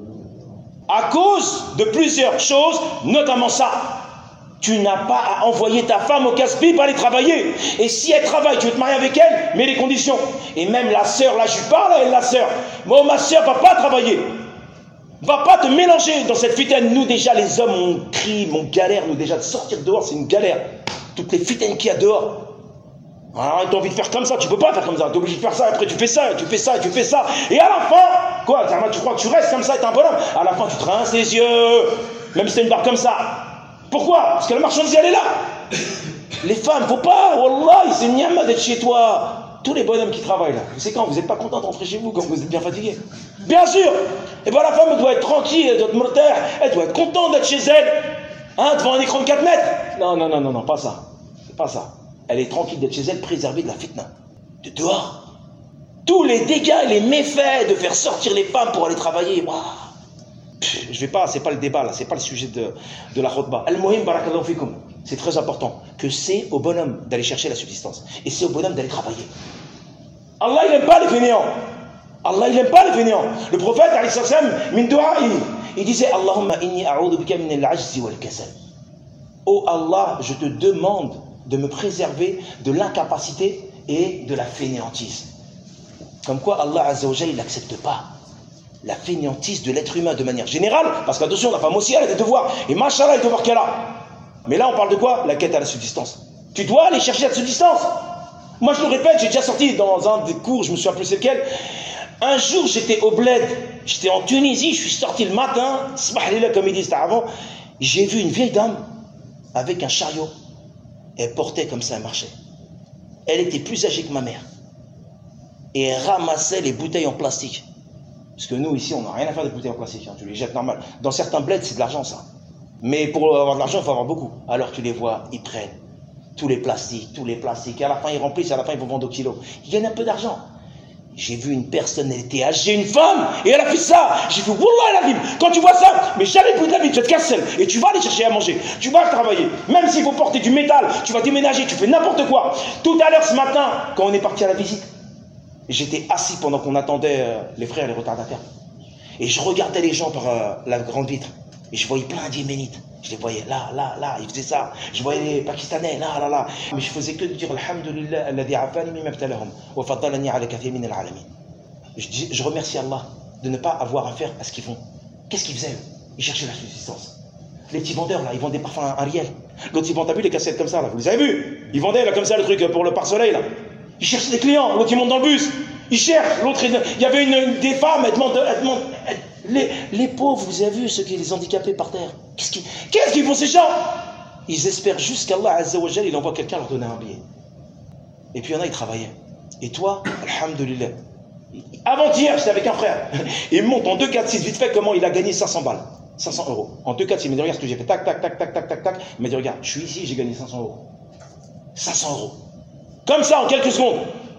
À cause de plusieurs choses, notamment ça. Tu n'as pas à envoyer ta femme au casse-pipe pour aller travailler. Et si elle travaille, tu veux te marier avec elle, mets les conditions. Et même la sœur, là je parle à elle, la sœur. Moi, ma sœur va pas travailler. Va pas te mélanger dans cette fitaine. Nous déjà, les hommes, on crie, on galère. Nous déjà, de sortir dehors, c'est une galère. Toutes les fitaines qu'il y a dehors. Alors, tu as envie de faire comme ça, tu peux pas faire comme ça. Tu es obligé de faire ça, après tu fais ça, et tu fais ça, et tu fais ça. Et à la fin, quoi, tu crois que tu restes comme ça et t'es un bonhomme. À la fin, tu te rinces les yeux. Même si t'as une barbe comme ça. Pourquoi? Parce que la marchandise, elle est là. Les femmes, faut pas, wallah, c'est une niama d'être chez toi. Tous les bonhommes qui travaillent là, vous savez quand vous n'êtes pas content de rentrer chez vous, quand vous êtes bien fatigué. Bien sûr. Et bien la femme, elle doit être tranquille, elle doit être mortaire, elle doit être contente d'être chez elle. Hein, devant un écran de quatre mètres. Non, non, non, non, non, pas ça. C'est pas ça. Elle est tranquille d'être chez elle, préservée de la fitna. De dehors. Tous les dégâts et les méfaits de faire sortir les femmes pour aller travailler. Waouh. Je vais pas, c'est pas le débat là, c'est pas le sujet de, de la khutbah. Al-Muhim, barakallahu fikum. C'est très important que c'est au bonhomme d'aller chercher la subsistance. Et c'est au bonhomme d'aller travailler. Allah, il n'aime pas les fainéants. Allah, il n'aime pas les fainéants. Le prophète, alayhi salam, min du'a, il disait Allahumma inni a'udhu bika min al-'ajzi wal-kasal. Oh Allah, je te demande de me préserver de l'incapacité et de la fainéantise. Comme quoi Allah Azza wa Jalla, il n'accepte pas la fainéantise de l'être humain de manière générale, parce qu'attention, la femme aussi, elle a des devoirs. Et machallah, les devoirs qu'elle a. Mais là, on parle de quoi? La quête à la subsistance. Tu dois aller chercher la subsistance. Moi, je le répète, j'ai déjà sorti dans un des cours, je me souviens plus c'est lequel. Un jour, j'étais au bled, j'étais en Tunisie, je suis sorti le matin, comme ils disent avant, j'ai vu une vieille dame avec un chariot. Elle portait comme ça, elle marchait. Elle était plus âgée que ma mère. Et elle ramassait les bouteilles en plastique. Parce que nous, ici, on n'a rien à faire des bouteilles en plastique, hein, tu les jettes normal. Dans certains bleds, c'est de l'argent, ça. Mais pour avoir de l'argent, il faut avoir beaucoup. Alors tu les vois, ils prennent tous les plastiques, tous les plastiques. Et à la fin, ils remplissent, à la fin, ils vont vendre au kilo. Ils gagnent un peu d'argent. J'ai vu une personne, elle était âgée, une femme, et elle a fait ça. J'ai fait, Wallah la vie, quand tu vois ça, mais jamais plus de la vie, tu te casses celle, et tu vas aller chercher à manger, tu vas travailler, même s'il faut porter du métal, tu vas déménager, tu fais n'importe quoi. Tout à l'heure, ce matin, quand on est parti à la visite, j'étais assis pendant qu'on attendait euh, les frères et les retardataires. Et je regardais les gens par euh, la grande vitre, et je voyais plein d'Yéménites. Je les voyais là, là, là, ils faisaient ça. Je voyais les Pakistanais, là, là, là. Mais je faisais que de dire Alhamdulillah, alladhi afani mimma ibtalahum wa faddalani ala kathir min al-alamin. Je, je remercie Allah de ne pas avoir à faire à ce qu'ils font. Qu'est-ce qu'ils faisaient? Ils cherchaient la subsistance. Les petits vendeurs, là, ils vendaient parfois un, un riel. L'autre, ils vendent, t'as vu les cassettes comme ça, là, vous les avez vus? Ils vendaient, là, comme ça, le truc pour le pare-soleil, là. Ils cherchaient des clients. L'autre, il monte dans le bus. Ils cherchent. L'autre, il y avait une, une, des femmes, elles demandent, elles demandent elles, Les, les pauvres, vous avez vu ceux qui les handicapés par terre? Qu'est-ce qu'ils qu'est-ce qu'ils font ces gens? Ils espèrent juste qu'Allah Azza wa Jal, il envoie quelqu'un leur donner un billet. Et puis il y en a, ils travaillaient. Et toi, alhamdulillah. Avant-hier, j'étais avec un frère. Il me montre en deux quatre six vite fait comment il a gagné cinq cents balles. cinq cents euros. En deux quatre six, il m'a dit regarde ce que j'ai fait. Tac, tac, tac, tac, tac, tac, tac. Il m'a dit regarde, je suis ici, j'ai gagné cinq cents euros. cinq cents euros. Comme ça, en quelques secondes.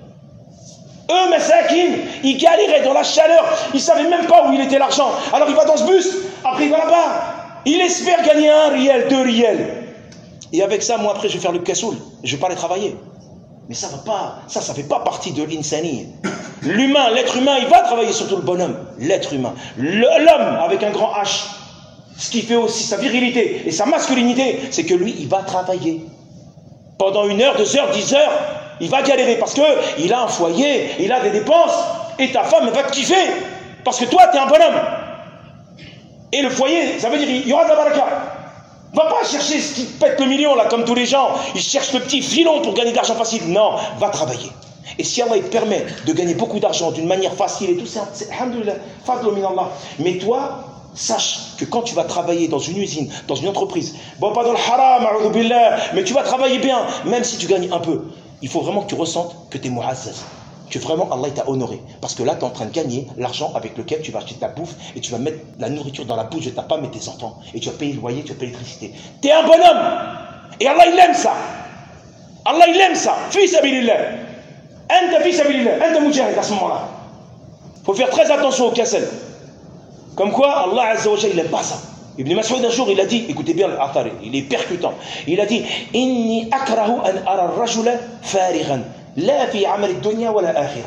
Eux, Massakin, ils galéraient dans la chaleur, ils ne savaient même pas où il était l'argent. Alors il va dans ce bus, après il va là-bas. Il espère gagner un riel, deux riels. Et avec ça, moi après, je vais faire le kassoul. Je ne vais pas aller travailler. Mais ça va pas, ça, ça ne fait pas partie de l'insani. L'humain, l'être humain, il va travailler, surtout le bonhomme. L'être humain. L'homme avec un grand H. Ce qui fait aussi sa virilité et sa masculinité, c'est que lui, il va travailler. Pendant une heure, deux heures, dix heures. Il va galérer parce qu'il a un foyer, il a des dépenses, et ta femme va te kiffer, parce que toi, tu es un bonhomme. Et le foyer, ça veut dire il y aura de la baraka. Va pas chercher ce qui pète le million, là, comme tous les gens. Ils cherchent le petit filon pour gagner de l'argent facile. Non, va travailler. Et si Allah il te permet de gagner beaucoup d'argent d'une manière facile et tout ça, c'est alhamdoulilah, fadlu min Allah. Mais toi, sache que quand tu vas travailler dans une usine, dans une entreprise, bon, pas dans le haram, a'udhu billah, mais tu vas travailler bien, même si tu gagnes un peu. Il faut vraiment que tu ressentes que tu es mu'azzaz, que vraiment Allah t'a honoré. Parce que là, tu es en train de gagner l'argent avec lequel tu vas acheter ta bouffe et tu vas mettre la nourriture dans la bouche de ta femme et tes enfants. Et tu vas payer le loyer, tu vas payer l'électricité. Tu es un bonhomme. Et Allah, il aime ça. Allah, il aime ça. Fi sabilillah. Anta fi sabilillah. Anta mujahid à ce moment-là. Il faut faire très attention au cassel. Comme quoi, Allah Azza wa Jalla, il n'aime pas ça. Ibn Mas'ud un jour, il a dit, écoutez bien l'Athari, il est percutant. Il a dit, Inni akrahu an ara ar-rajula farighan, la fi amal ad-dunya wa la akhirah.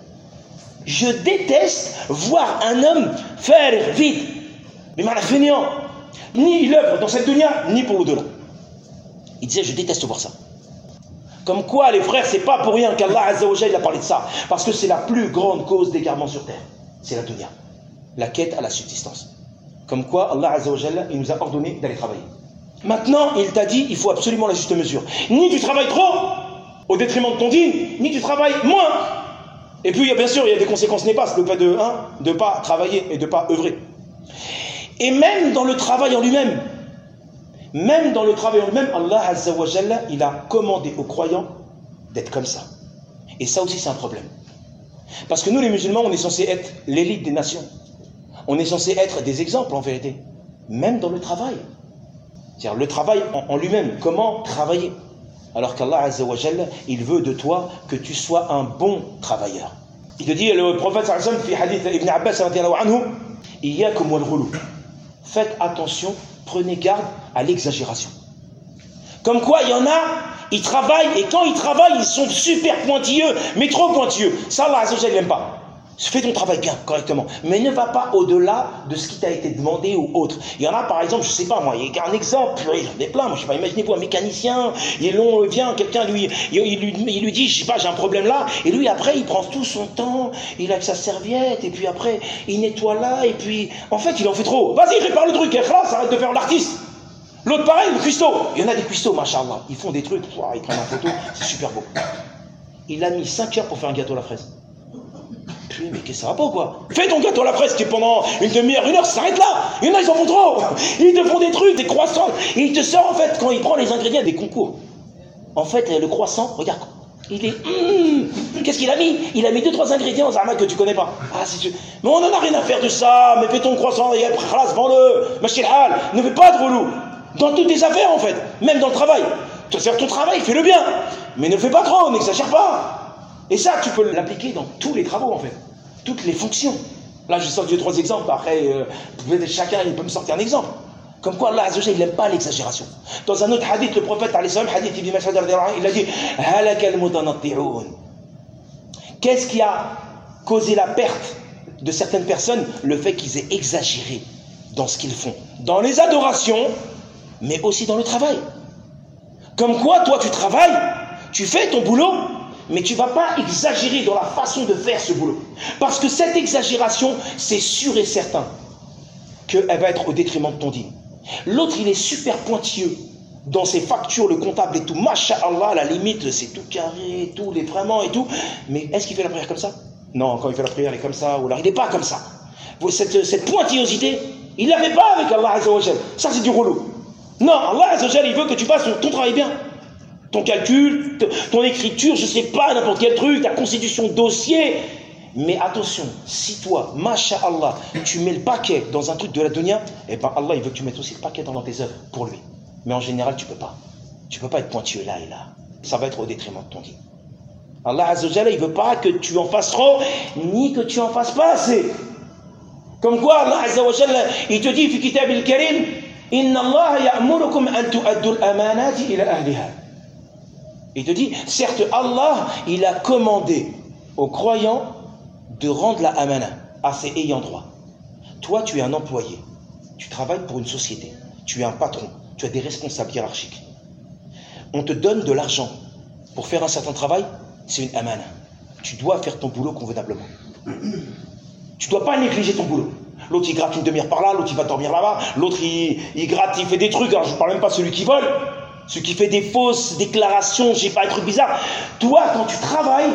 Je déteste voir un homme farig, vide, mais mal fainéant. Ni il œuvre dans cette dunya, ni pour l'au-delà. Il disait, je déteste voir ça. Comme quoi, les frères, c'est pas pour rien qu'Allah Azza wa Jalla a parlé de ça. Parce que c'est la plus grande cause d'égarement sur terre. C'est la dunya. La quête à la subsistance. Comme quoi, Allah Azza wa Jalla, il nous a ordonné d'aller travailler. Maintenant, il t'a dit, il faut absolument la juste mesure. Ni tu travailles trop, au détriment de ton dîne, ni tu travailles moins. Et puis, bien sûr, il y a des conséquences néfastes, le fait de ne pas travailler et de ne pas œuvrer. Et même dans le travail en lui-même, même dans le travail en lui-même, Allah Azza wa Jalla, il a commandé aux croyants d'être comme ça. Et ça aussi, c'est un problème. Parce que nous, les musulmans, on est censés être l'élite des nations. On est censé être des exemples en vérité, même dans le travail. C'est-à-dire le travail en, en lui-même, comment travailler. Alors qu'Allah Azza wa Jalla, il veut de toi que tu sois un bon travailleur. Il te dit, le prophète sallallahu alayhi wa sallam, fi hadith Ibn Abbas radiyallahu anhu, iyyakum wal ghulu. Faites attention, prenez garde à l'exagération. Comme quoi, il y en a, ils travaillent, et quand ils travaillent, ils sont super pointilleux, mais trop pointilleux. Ça, Allah Azza wa Jalla, il n'aime pas. Fais ton travail bien, correctement, mais ne va pas au-delà de ce qui t'a été demandé ou autre. Il y en a par exemple, je sais pas moi, il y a un exemple, j'en ai plein, moi je sais pas, imaginez-vous un mécanicien, il vient, quelqu'un lui il, il, lui, il lui dit, je sais pas, j'ai un problème là, et lui après il prend tout son temps, il a que sa serviette, et puis après il nettoie là, et puis en fait il en fait trop. Vas-y, répare le truc, ça arrête de faire l'artiste. L'autre pareil, le cuistot, il y en a des cuistots, machallah, ils font des trucs, ils prennent en photo, c'est super beau. Il a mis cinq heures pour faire un gâteau à la fraise. Mais qu'est-ce que ça va pas ou quoi? Fais ton gâteau à la fraise qui est pendant une demi-heure, une heure, ça s'arrête là. Il y en a, ils en font trop. Ils te font des trucs, des croissants. Et il te sort en fait, quand il prend les ingrédients, des concours. En fait, le croissant, regarde, Il est... Mmh, qu'est-ce qu'il a mis? Il a mis deux, trois ingrédients, Zama, que tu connais pas. Ah, si tu... Mais on n'en a rien à faire de ça. Mais fais ton croissant et après, khalas, vends-le. Machilhal, ne fais pas de relou. Dans toutes tes affaires, en fait. Même dans le travail. Tu vas faire ton travail, fais-le bien. Mais ne le fais pas trop, n'exagère pas. Et ça, tu peux l'appliquer dans tous les travaux, en fait. Toutes les fonctions. Là, je sors deux, trois exemples. Après, euh, chacun, il peut me sortir un exemple. Comme quoi Allah Azza wa Jalla, il n'aime pas l'exagération. Dans un autre hadith, le prophète, hadith Ibn Mas'ud, il a dit halakal mutanatti'un. Qu'est-ce qui a causé la perte de certaines personnes? Le fait qu'ils aient exagéré dans ce qu'ils font. Dans les adorations, mais aussi dans le travail. Comme quoi, toi, tu travailles, tu fais ton boulot, mais tu ne vas pas exagérer dans la façon de faire ce boulot. Parce que cette exagération, c'est sûr et certain qu'elle va être au détriment de ton dîme. L'autre, il est super pointilleux dans ses factures, le comptable et tout. Masha'Allah, à la limite, c'est tout carré, tout, les vraiment et tout. Mais est-ce qu'il fait la prière comme ça? Non, quand il fait la prière, il est comme ça, ou alors il n'est pas comme ça. Cette, cette pointillosité, il ne l'avait pas avec Allah Azza wa Jalla. Ça, c'est du relou. Non, Allah Azza wa Jalla, il veut que tu fasses ton travail bien. Ton calcul, ton écriture, je ne sais pas, n'importe quel truc, ta constitution de dossier. Mais attention, si toi, masha'Allah, tu mets le paquet dans un truc de la dunya, eh ben Allah, il veut que tu mettes aussi le paquet dans tes œuvres pour lui. Mais en général, tu ne peux pas. Tu ne peux pas être pointueux là et là. Ça va être au détriment de ton dîme. Allah Azza wa Jalla, il ne veut pas que tu en fasses trop, ni que tu en fasses pas assez. Comme quoi, Allah Azza wa Jalla, il te dit, fi kitab al-karim, inna Allah ya'murukum an tu'addu al-amanati ila ahliha. Il te dit, certes, Allah, il a commandé aux croyants de rendre la amana à ses ayants droit. Toi, tu es un employé. Tu travailles pour une société. Tu es un patron. Tu as des responsables hiérarchiques. On te donne de l'argent pour faire un certain travail, c'est une amana. Tu dois faire ton boulot convenablement. Tu ne dois pas négliger ton boulot. L'autre, il gratte une demi-heure par là, l'autre, il va dormir là-bas, l'autre, il, il gratte, il fait des trucs. Alors, je ne parle même pas de celui qui vole, celui qui fait des fausses déclarations, je sais pas, des trucs bizarres. Toi, quand tu travailles,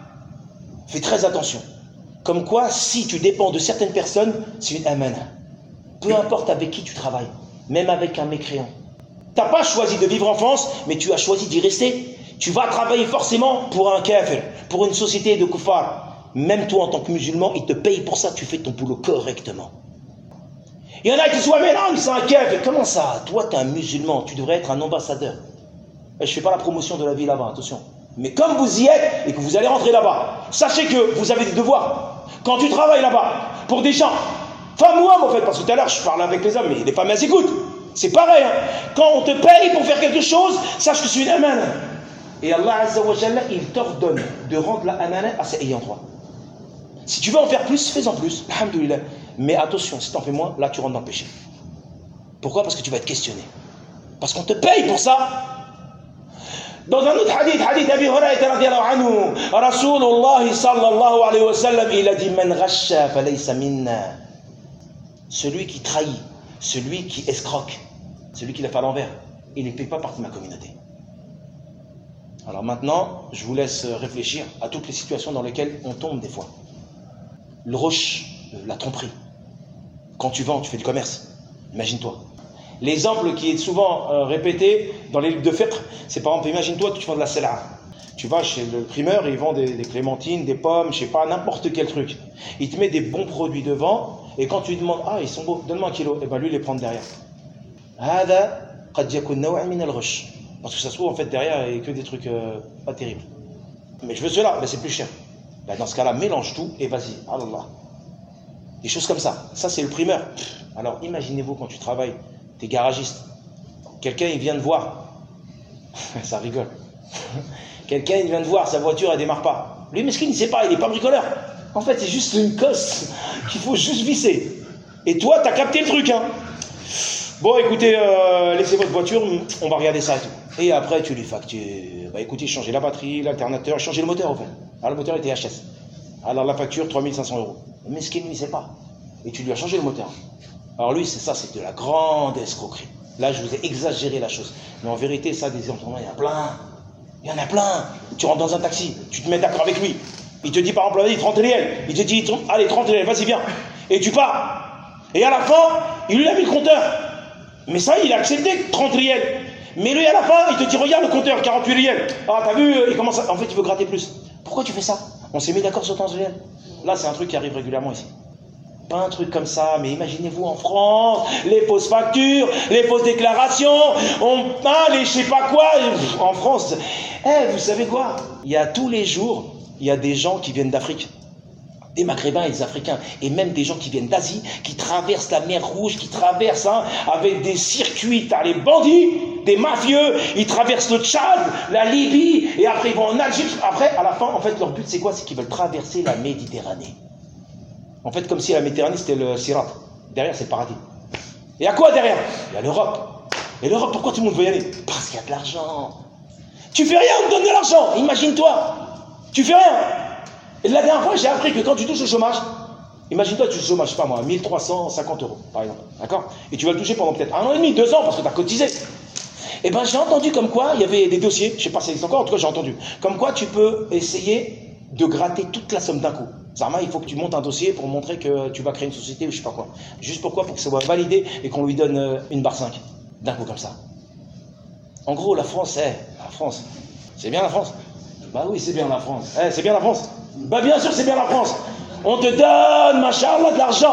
fais très attention. Comme quoi, si tu dépends de certaines personnes, c'est une amana. Peu importe avec qui tu travailles, même avec un mécréant. Tu n'as pas choisi de vivre en France, mais tu as choisi d'y rester. Tu vas travailler forcément pour un kafir, pour une société de kuffar. Même toi, en tant que musulman, ils te payent pour ça, tu fais ton boulot correctement. Il y en a qui disent, ouais, mais non, c'est un kafir. Comment ça? Toi, tu es un musulman, tu devrais être un ambassadeur. Et je ne fais pas la promotion de la vie là-bas, attention. Mais comme vous y êtes et que vous allez rentrer là-bas, sachez que vous avez des devoirs. Quand tu travailles là-bas, pour des gens, femmes ou hommes en fait, parce que tout à l'heure je parlais avec les hommes, mais les femmes elles écoutent. C'est pareil, hein. Quand on te paye pour faire quelque chose, sache que c'est une amana. Et Allah Azza wa Jalla, il t'ordonne de rendre la amana à ses ayants droit. Si tu veux en faire plus, fais-en plus, alhamdoulilah. Mais attention, si tu en fais moins, là tu rentres dans le péché. Pourquoi? Parce que tu vas être questionné. Parce qu'on te paye pour ça. Dans un autre hadith, hadith Abi Hurayra radiyallahu anhu, Rasulullah sallallahu alayhi wa sallam, il a dit Man ghasha falaysa minna. Celui qui trahit, celui qui escroque, celui qui l'a fait à l'envers, il ne fait pas partie de ma communauté. Alors maintenant, je vous laisse réfléchir à toutes les situations dans lesquelles on tombe des fois. Le roche, la tromperie. Quand tu vends, tu fais du commerce. Imagine-toi. L'exemple qui est souvent euh, répété dans les livres de fiqh, c'est par exemple, imagine-toi que tu vends de la sela. Tu vas chez le primeur, il vend des, des clémentines, des pommes, je sais pas, n'importe quel truc. Il te met des bons produits devant, et quand tu lui demandes, ah, ils sont beaux, donne-moi un kilo, et bien lui, il les prend derrière. Parce que ça se trouve, en fait, derrière, il n'y a que des trucs euh, pas terribles. Mais je veux cela, ben, c'est plus cher. Ben, dans ce cas-là, mélange tout, et vas-y, Allah. Des choses comme ça. Ça, c'est le primeur. Alors, imaginez-vous quand tu travailles, t'es garagiste. Quelqu'un, il vient de voir. Ça rigole. Quelqu'un, il vient de voir, sa voiture, elle démarre pas. Lui, mesquin, il ne sait pas, il n'est pas bricoleur. En fait, c'est juste une cosse qu'il faut juste visser. Et toi, t'as capté le truc, hein. Bon, écoutez, euh, laissez votre voiture, on va regarder ça et tout. Et après, tu lui factures. Bah écoutez, changer la batterie, l'alternateur, changer le moteur, au fait. Alors, le moteur était H S. Alors, la facture, trois mille cinq cents euros. Le mesquin, il ne sait pas. Et tu lui as changé le moteur. Alors lui, c'est ça, c'est de la grande escroquerie. Là, je vous ai exagéré la chose. Mais en vérité, ça, des entrepreneurs, il y en a plein. Il y en a plein. Tu rentres dans un taxi, tu te mets d'accord avec lui. Il te dit, par exemple, vas-y, trente réels. Il te dit, allez, trente réels, vas-y, viens. Et tu pars. Et à la fin, il lui a mis le compteur. Mais ça, il a accepté trente réels. Mais lui, à la fin, il te dit, regarde le compteur, quarante-huit riels. Ah, t'as vu, il commence à... En fait, il veut gratter plus. Pourquoi tu fais ça? On s'est mis d'accord sur trente riels. Là, c'est un truc qui arrive régulièrement ici. Pas un truc comme ça, mais imaginez-vous en France, les fausses factures, les fausses déclarations, on peint les je sais pas quoi. En France, eh, vous savez quoi? Il y a tous les jours, il y a des gens qui viennent d'Afrique. Des Maghrébins et des Africains, et même des gens qui viennent d'Asie, qui traversent la mer Rouge, qui traversent hein, avec des circuits, t'as les bandits, des mafieux, ils traversent le Tchad, la Libye, et après ils vont en Algérie. Après, à la fin, en fait, leur but c'est quoi? C'est qu'ils veulent traverser la Méditerranée. En fait, comme si la Méditerranée c'était le Sirat. Derrière, c'est le paradis. Et à quoi derrière? Il y a l'Europe. Et l'Europe, pourquoi tout le monde veut y aller? Parce qu'il y a de l'argent. Tu fais rien, on te donne de l'argent, imagine-toi. Tu fais rien. Et la dernière fois, j'ai appris que quand tu touches le chômage, imagine-toi, tu touches le chômage, je sais pas moi, mille trois cent cinquante euros, par exemple, d'accord? Et tu vas le toucher pendant peut-être un an et demi, deux ans, parce que tu as cotisé. Et ben, j'ai entendu comme quoi, il y avait des dossiers, je sais pas si ça existe encore, en tout cas, j'ai entendu, comme quoi tu peux essayer de gratter toute la somme d'un coup. Zarma, il faut que tu montes un dossier pour montrer que tu vas créer une société ou je sais pas quoi. Juste pourquoi? Pour que ça soit validé et qu'on lui donne une barre cinq, d'un coup comme ça. En gros, la France, eh, la France, c'est bien la France? Bah oui, c'est bien la France. Eh, c'est bien la France? Bah bien sûr, c'est bien la France. On te donne, machallah, de l'argent.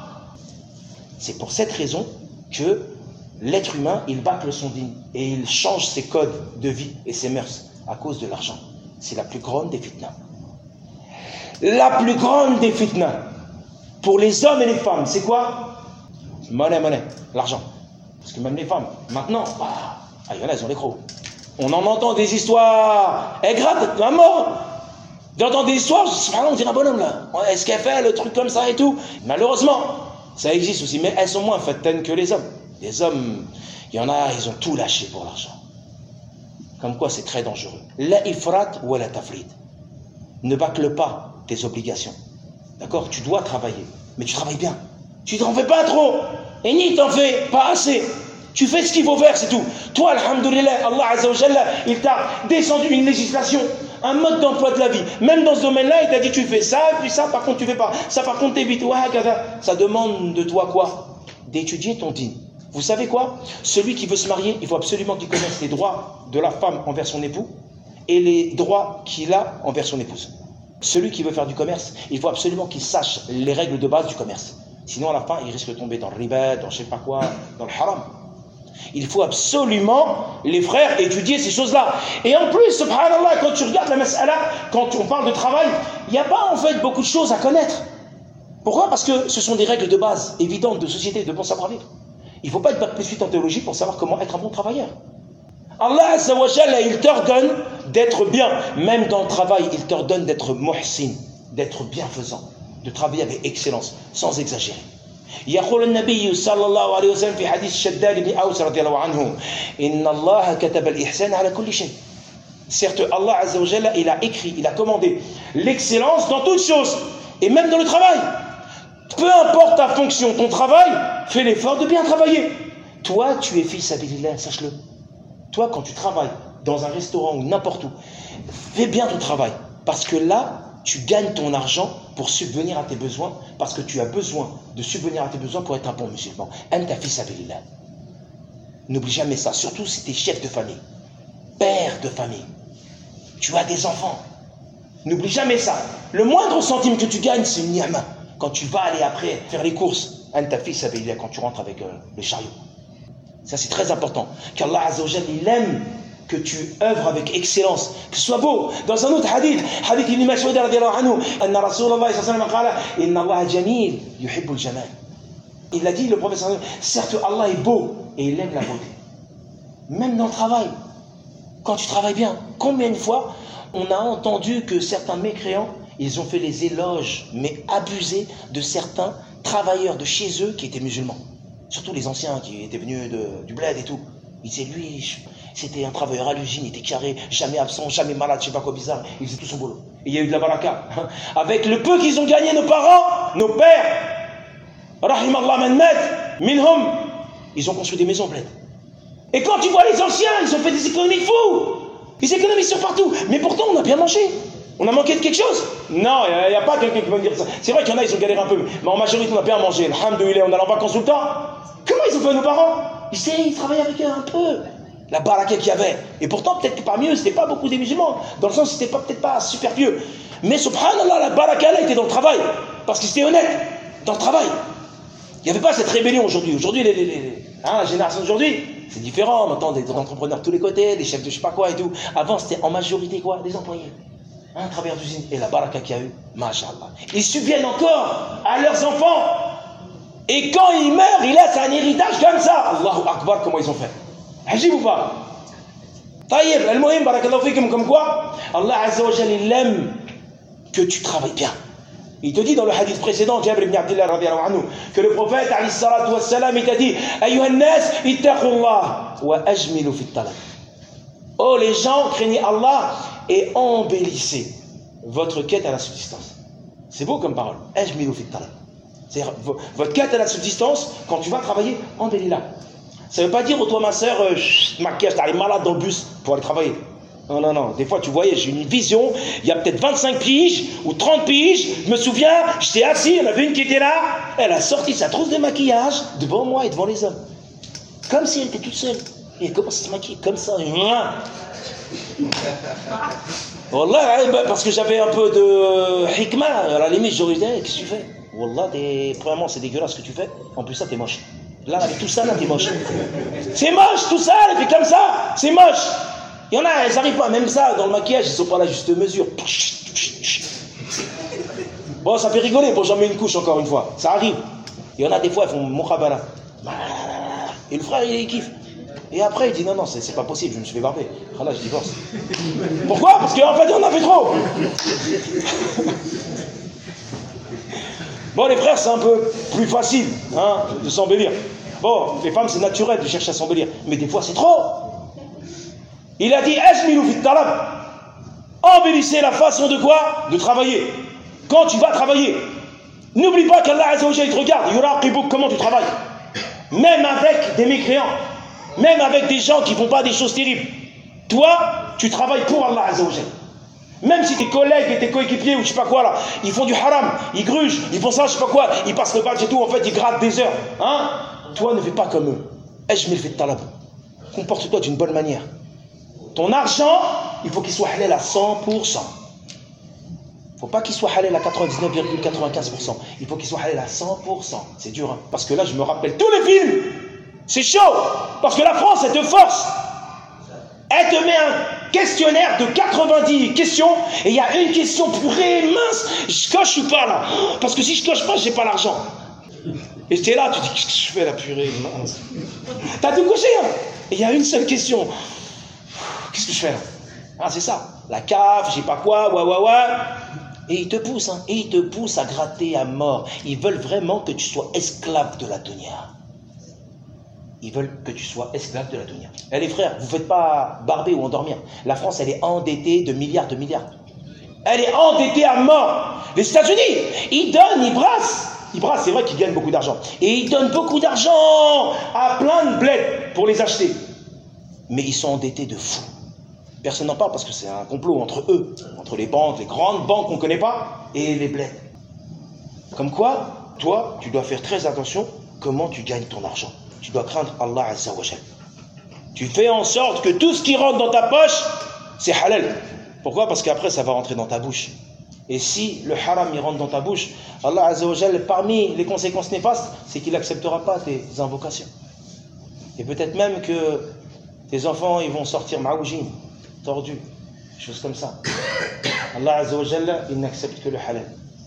C'est pour cette raison que l'être humain, il bâcle son digne et il change ses codes de vie et ses mœurs à cause de l'argent. C'est la plus grande des fitnas. La plus grande des fitnas pour les hommes et les femmes, c'est quoi? Monnaie, monnaie, l'argent. Parce que même les femmes, maintenant, bah, ah, il y en a, elles ont les crocs. On en entend des histoires. Elle gratte à mort. J'entends des histoires, on dirait un bonhomme là. Est-ce qu'elle fait le truc comme ça et tout? Malheureusement, ça existe aussi, mais elles sont moins fataines que les hommes. Les hommes, il y en a, ils ont tout lâché pour l'argent. Comme quoi c'est très dangereux. La ifrat ou la tafrid. Ne bâcle pas tes obligations. D'accord? Tu dois travailler, mais tu travailles bien. Tu t'en fais pas trop. Et ni t'en fais pas assez. Tu fais ce qu'il faut faire, c'est tout. Toi, alhamdoulilah, Allah Azza wa Jalla, il t'a descendu une législation, un mode d'emploi de la vie. Même dans ce domaine-là, il t'a dit tu fais ça, et puis ça, par contre, tu fais pas. Ça, par contre, t'évites. Ça demande de toi quoi? D'étudier ton dîn. Vous savez quoi? Celui qui veut se marier, il faut absolument qu'il connaisse les droits de la femme envers son époux et les droits qu'il a envers son épouse. Celui qui veut faire du commerce, il faut absolument qu'il sache les règles de base du commerce. Sinon, à la fin, il risque de tomber dans le riba, dans je sais pas quoi, dans le haram. Il faut absolument, les frères, étudier ces choses-là. Et en plus, subhanallah, quand tu regardes la mas'ala, quand on parle de travail, il n'y a pas en fait beaucoup de choses à connaître. Pourquoi? Parce que ce sont des règles de base, évidentes, de société, de bon savoir-vivre. Il ne faut pas être bac plus huit en théologie pour savoir comment être un bon travailleur. Allah Azza wa Jalla, il t'ordonne d'être bien. Même dans le travail, il t'ordonne d'être muhsin, d'être bienfaisant, de travailler avec excellence, sans exagérer. يقول النبي صلى الله عليه وسلم في حديث شداد بن أوس رضي الله عنه إن الله كتب الإحسان على كل شيء. Certes, Allah Azza wa Jalla, il a écrit, il a commandé l'excellence dans toutes choses, et même dans le travail. Peu importe ta fonction, ton travail, fais l'effort de bien travailler. Toi, tu es fils sabilillah, sache-le. Toi, quand tu travailles dans un restaurant ou n'importe où, fais bien ton travail, parce que là, tu gagnes ton argent pour subvenir à tes besoins, parce que tu as besoin de subvenir à tes besoins pour être un bon musulman. Anta fi sabilillah. N'oublie jamais ça, surtout si tu es chef de famille, père de famille. Tu as des enfants. N'oublie jamais ça. Le moindre centime que tu gagnes, c'est une ni'ma. Quand tu vas aller après faire les courses, anta fi sabilillah, quand tu rentres avec euh, le chariot. Ça, c'est très important. Qu'Allah Azza wa Jalla, il aime que tu œuvres avec excellence, que ce soit beau. Dans un autre hadith, hadith Ibn Mas'ud radiyallahu anhu, anna Rasulullah sallallahu alayhi wa sallam qala, inna Allah jamil, yuhibbul jamal. Il a dit, le prophète sallallahu alayhi wa sallam, certes Allah est beau et il aime la beauté. Même dans le travail, quand tu travailles bien, combien de fois on a entendu que certains mécréants, ils ont fait les éloges, mais abusés de certains travailleurs de chez eux qui étaient musulmans. Surtout les anciens qui étaient venus de, du bled et tout. Ils disaient, lui, c'était un travailleur à l'usine, il était carré, jamais absent, jamais malade, je sais pas quoi bizarre. Il faisait tout son boulot. Et il y a eu de la baraka. Avec le peu qu'ils ont gagné, nos parents, nos pères, rahim Allah man mat, minhum, ils ont construit des maisons bled. Et quand tu vois les anciens, ils ont fait des économies de fous. Ils économisent sur partout. Mais pourtant, on a bien mangé. On a manqué de quelque chose? Non, il n'y a, a pas quelqu'un qui va me dire ça. C'est vrai qu'il y en a, ils ont galéré un peu. Mais en majorité, on a bien mangé. Alhamdoulilah, on allait en vacances tout le temps. Comment ils ont fait nos parents? Ils, ils travaillaient avec eux un peu. La baraka qu'il y avait. Et pourtant, peut-être que parmi eux, c'était pas beaucoup des musulmans. Dans le sens, c'était pas, peut-être pas super pieux. Mais subhanallah, la baraka là était dans le travail. Parce qu'ils étaient honnêtes. Dans le travail. Il n'y avait pas cette rébellion aujourd'hui. Aujourd'hui, les, les, les, hein, la génération d'aujourd'hui, c'est différent. Maintenant, des entrepreneurs de tous les côtés, des chefs de je sais pas quoi et tout. Avant, c'était en majorité quoi? Des employés. Un travailleur d'usine. Et la baraka qu'il y a eu, mashallah. Ils subviennent encore à leurs enfants. Et quand ils meurent, ils laissent un héritage comme ça. Allahu Akbar, comment ils ont fait? Ajib ou pas? Taïeb, al-muhim, barakallahu fikum, comme quoi Allah Azza wa Jalla, il aime que tu travailles bien. Il te dit dans le hadith précédent, Jabir ibn Abdullah radiyallahu anhu, que le prophète alayhi salatu wa salam, il t'a dit Ayyuhan nas, ittaqullah wa ajmilu fit talab. Oh les gens, craignez Allah et embellissez votre quête à la subsistance. C'est beau comme parole. Ajmilu fit talab. C'est-à-dire, votre quête à la subsistance, quand tu vas travailler, embellis-la. Ça ne veut pas dire, oh toi ma soeur, euh, maquillage, t'es malade dans le bus pour aller travailler. Non, non, non. Des fois, tu voyais, j'ai une vision, il y a peut-être vingt-cinq piges ou trente piges. Je me souviens, j'étais assis, il y en avait une qui était là. Elle a sorti sa trousse de maquillage devant moi et devant les hommes. Comme si elle était toute seule. Et elle commence à se maquiller comme ça. Wallah, parce que j'avais un peu de hikmah. À la limite, j'aurais dit, hey, qu'est-ce que tu fais? Wallah, premièrement, c'est dégueulasse ce que tu fais. En plus, ça, t'es moche. Là, avec tout ça, là, t'es moche. C'est moche, tout ça, elle fait comme ça. C'est moche. Il y en a, elles n'arrivent pas, même ça, dans le maquillage, ils ne sont pas à la juste mesure. Bon, ça fait rigoler, bon, j'en mets une couche encore une fois. Ça arrive. Il y en a des fois, elles font mokhabara. Et le frère, il kiffe. Et après, il dit non, non, c'est pas possible, je me suis fait barber. Ah là, je divorce. Pourquoi? Parce qu'en fait, on en a fait trop. Bon, les frères, c'est un peu plus facile hein, de s'embellir. Bon, les femmes, c'est naturel de chercher à s'embellir. Mais des fois, c'est trop. Il a dit, ajmilu fit talab. Embellissez la façon de quoi? De travailler. Quand tu vas travailler, n'oublie pas qu'Allah Azza wa Jalla te regarde. Yuraqibuk, comment tu travailles. Même avec des mécréants. Même avec des gens qui ne font pas des choses terribles. Toi, tu travailles pour Allah Azza wa Jalla. Même si tes collègues et tes coéquipiers ou je sais pas quoi là, ils font du haram, ils grugent, ils font ça, je sais pas quoi, ils passent le badge et tout, en fait ils grattent des heures. Hein? Toi ne fais pas comme eux. Ajmil fit talab. Comporte-toi d'une bonne manière. Ton argent, il faut qu'il soit halal à cent pour cent. Il ne faut pas qu'il soit halal à quatre-vingt-dix-neuf virgule quatre-vingt-quinze pour cent. Il faut qu'il soit halal à cent pour cent. C'est dur, hein? Parce que là, je me rappelle tous les films. C'est chaud. Parce que la France, elle te force. Elle te met un questionnaire de quatre-vingt-dix questions et il y a une question purée mince. Je coche ou pas là? Parce que si je coche pas, j'ai pas l'argent. Et t'es là, tu dis qu'est-ce que je fais la purée mince? T'as tout coché, hein? Et il y a une seule question. Qu'est-ce que je fais là? Ah, c'est ça. La cave, je sais pas quoi, ouais, ouais, ouais. Et ils te poussent, hein. Et ils te poussent à gratter à mort. Ils veulent vraiment que tu sois esclave de la dunya. Ils veulent que tu sois esclave de la dunya. Eh les frères, vous ne faites pas barber ou endormir. La France, elle est endettée de milliards de milliards. Elle est endettée à mort. Les États-Unis, ils donnent, ils brassent. Ils brassent, c'est vrai qu'ils gagnent beaucoup d'argent. Et ils donnent beaucoup d'argent à plein de bleds pour les acheter. Mais ils sont endettés de fou. Personne n'en parle parce que c'est un complot entre eux, entre les banques, les grandes banques qu'on ne connaît pas, et les bleds. Comme quoi, toi, tu dois faire très attention comment tu gagnes ton argent. Tu dois craindre Allah Azza wa Jalla. Tu fais en sorte que tout ce qui rentre dans ta poche, c'est halal. Pourquoi? Parce qu'après, ça va rentrer dans ta bouche. Et si le haram, il rentre dans ta bouche, Allah Azza wa Jalla, parmi les conséquences néfastes, c'est qu'il n'acceptera pas tes invocations. Et peut-être même que tes enfants, ils vont sortir maoujin, tordus, des choses comme ça. Allah Azza wa Jalla, il n'accepte que le halal.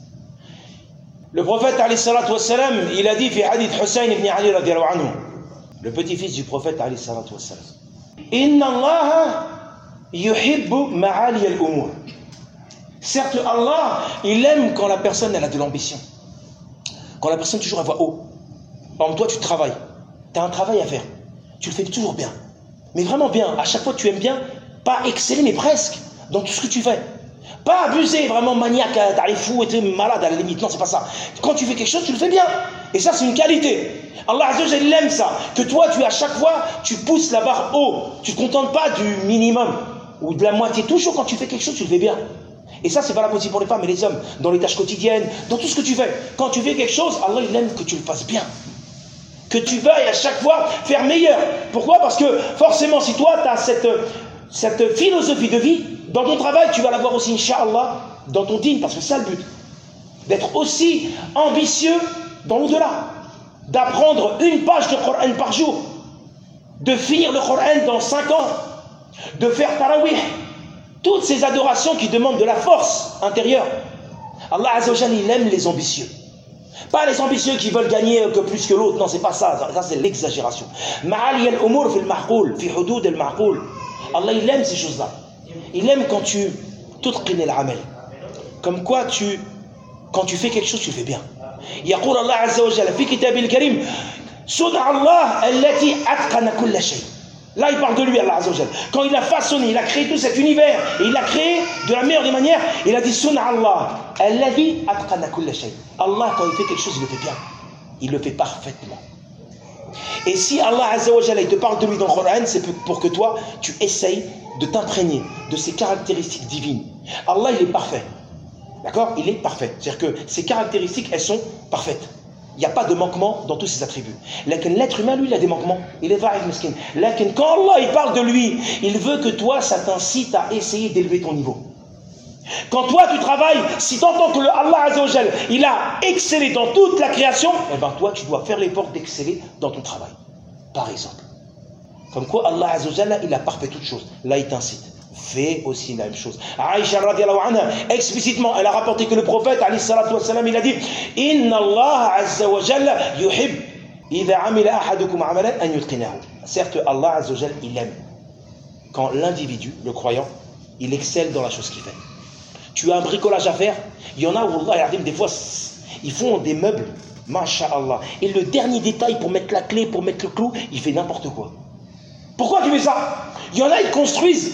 Le prophète, alayhi salatu wassalam, il a dit, fi hadith Hussein ibn Ali radiallahu anhu, le petit-fils du prophète, alayhi salatu wassalam, Inna Allah yuhibbu ma'ali al-umur. Certes, Allah, il aime quand la personne, elle a de l'ambition. Quand la personne, toujours, elle voit haut. Par exemple, toi, tu travailles. Tu as un travail à faire. Tu le fais toujours bien. Mais vraiment bien. À chaque fois, tu aimes bien, pas exceller, mais presque, dans tout ce que tu fais. Pas abuser, vraiment maniaque, t'as les fous et t'es malade à la limite. Non, c'est pas ça. Quand tu fais quelque chose, tu le fais bien. Et ça, c'est une qualité. Allah Azza wa Jalla, il aime ça. Que toi, tu à chaque fois, tu pousses la barre haut. Tu ne te contentes pas du minimum ou de la moitié. Toujours, quand tu fais quelque chose, tu le fais bien. Et ça, c'est valable aussi pour les femmes et les hommes. Dans les tâches quotidiennes, dans tout ce que tu fais. Quand tu fais quelque chose, Allah, il aime que tu le fasses bien. Que tu veuilles à chaque fois faire meilleur. Pourquoi? Parce que forcément, si toi, tu as cette, cette philosophie de vie, dans ton travail, tu vas l'avoir aussi, Inch'Allah, dans ton dîn, parce que c'est ça le but. D'être aussi ambitieux dans l'au-delà. D'apprendre une page de Coran par jour. De finir le Coran dans cinq ans. De faire tarawih. Toutes ces adorations qui demandent de la force intérieure. Allah Azza wa Jalla, il aime les ambitieux. Pas les ambitieux qui veulent gagner que plus que l'autre. Non, c'est pas ça. Ça, c'est l'exagération. Ma'ali al-umur fi al-ma'qoul, fi hudud al-ma'qoul. Allah, il aime ces choses-là. Il aime quand tu tutqin al-amal. Comme quoi, tu, quand tu fais quelque chose, tu le fais bien. يقول الله عز وجل في كتابه الكريم صنع الله التي أتقن كل شيء. Là, il parle de lui, Allah Azza wa Jalla. Quand il a façonné, il a créé tout cet univers, et il l'a créé de la meilleure des manières, il a dit Sunna Allah, alladhi atqana kulla shay. Allah, quand il fait quelque chose, il le fait bien. Il le fait parfaitement. Et si Allah Azza wa Jalla, il te parle de lui dans le Coran, c'est pour que toi, tu essayes de t'imprégner de ses caractéristiques divines. Allah, il est parfait. D'accord? Il est parfait. C'est-à-dire que ses caractéristiques, elles sont parfaites. Il n'y a pas de manquement dans tous ses attributs. L'être humain, lui, il a des manquements. Il est vaïf miskin. Quand Allah il parle de lui, il veut que toi, ça t'incite à essayer d'élever ton niveau. Quand toi, tu travailles, si tu entends que le Allah Azza wa Jalla, il a excellé dans toute la création, eh bien toi, tu dois faire l'effort d'exceller dans ton travail. Par exemple. Comme quoi, Allah Azza wa Jalla, il a parfait toutes choses. Là, il t'incite. Fais aussi la même chose. Aïcha radiallahu anha, explicitement, elle a rapporté que le prophète, alayhi salatu wa salam, il a dit Inna Allah azza wa jalla yuhib idha amila ahadukum amalan an yutqinahu. Certes, Allah azza wa jalla, il aime quand l'individu, le croyant, il excelle dans la chose qu'il fait. Tu as un bricolage à faire, il y en a où Allah, des fois, ils font des meubles, masha'Allah, et le dernier détail pour mettre la clé, pour mettre le clou, il fait n'importe quoi. Pourquoi tu fais ça? Il y en a, ils construisent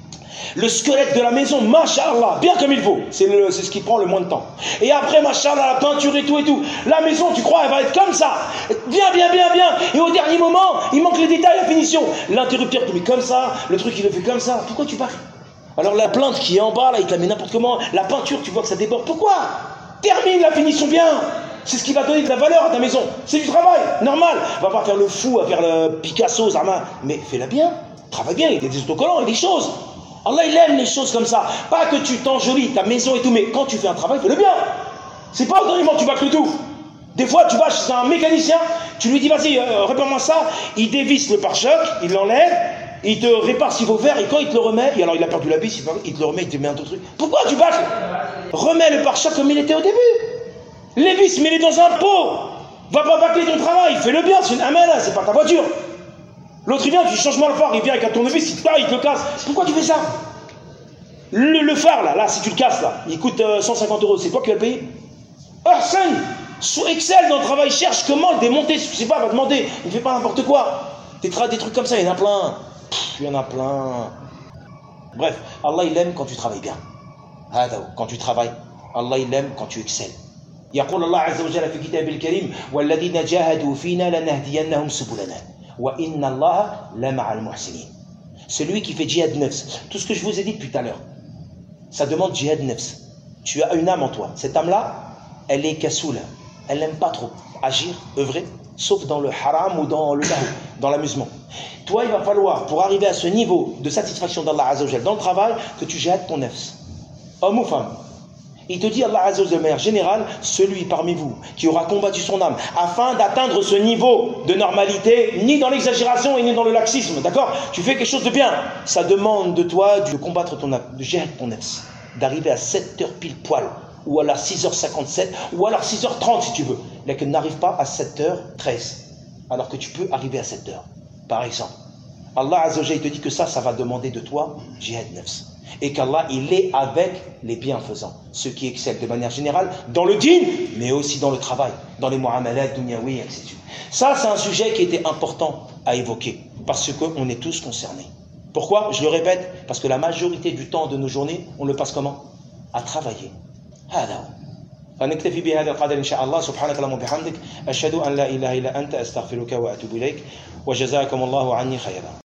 le squelette de la maison, masha'Allah, bien comme il faut. C'est ce qui prend le moins de temps. Et après, masha'Allah, la peinture et tout et tout. La maison, tu crois, elle va être comme ça. Bien, bien, bien, bien. Et au dernier moment, il manque les détails, la finition. L'interrupteur, tu mets comme ça. Le truc, il le fait comme ça. Pourquoi tu bâcles? Alors la plante qui est en bas, là, il te la met n'importe comment. La peinture, tu vois que ça déborde. Pourquoi? Termine la finition bien. C'est ce qui va donner de la valeur à ta maison. C'est du travail, normal. Va pas faire le fou, à faire le Picasso, Zama. Mais fais-la bien. Travaille bien. Il y a des autocollants et des choses. Allah, il aime les choses comme ça. Pas que tu t'enjolies ta maison et tout, mais quand tu fais un travail, fais-le bien. C'est pas au dernier moment que tu bâcles le tout. Des fois, tu vas chez un mécanicien, tu lui dis, vas-y, euh, répare-moi ça. Il dévisse le pare-choc, il l'enlève, il te répare ce qu'il faut faire, et quand il te le remet, et alors il a perdu la vis, il te le remet, il te met un autre truc. Pourquoi tu bâcles? Remets le pare-choc comme il était au début. Les vis, mets-les dans un pot. Va pas bâcler ton travail, fais-le bien, c'est une amana, c'est pas ta voiture. L'autre il vient, tu changes moi le phare, il vient avec un tournevis, il te, il te le casse. Pourquoi tu fais ça? le, le phare là, là, si tu le casses là, il coûte euh, cent cinquante euros, c'est toi qui vas le payer? Personne. Sous Excel dans le travail, cherche comment le démonter, je sais pas, va demander, il fait pas n'importe quoi. Des, des trucs comme ça, il y en a plein. Pff, il y en a plein. Bref, Allah il aime quand tu travailles bien. Quand tu travailles, Allah il aime quand tu excelles. يقول الله عز وجل في كتابه الكريم والذين جاهدوا فينا لنهدينهم سبلنا وإن الله لمع المحسنين. Celui qui fait jihad nefs, tout ce que je vous ai dit depuis tout à l'heure, ça demande jihad nefs. Tu as une âme en toi. Cette âme-là, elle est kassoula. Elle n'aime pas trop agir, œuvrer, sauf dans le haram ou dans le lahu, dans l'amusement. Toi, il va falloir, pour arriver à ce niveau de satisfaction d'Allah Azza wa Jal dans le travail, que tu jihad ton nefs. Homme ou femme. Il te dit, Allah Azza wa Jal, de manière générale, celui parmi vous qui aura combattu son âme afin d'atteindre ce niveau de normalité, ni dans l'exagération et ni dans le laxisme, d'accord? Tu fais quelque chose de bien. Ça demande de toi de combattre ton âme, de jihad ton nefs, d'arriver à sept heures pile poil, ou alors six heures cinquante-sept, ou alors six heures trente si tu veux. Mais que n'arrive pas à sept heures treize, alors que tu peux arriver à sept heures, par exemple. Allah Azza wa Jal te dit que ça, ça va demander de toi jihad nefs. Et qu'Allah, il est avec les bienfaisants, ceux qui excellent de manière générale dans le dîn, mais aussi dans le travail, dans les muamalat, dunyawi, et cetera. Ça, c'est un sujet qui était important à évoquer, parce qu'on est tous concernés. Pourquoi? Je le répète, parce que la majorité du temps de nos journées, on le passe comment? À travailler. هذا هو. فنكتفي بهذا القدر إن شاء الله. سبحانك اللهم وبحمدك أشهد أن لا إله إلا أنت أستغفرك وأتوب إليك وجزاكم الله عني خيرا.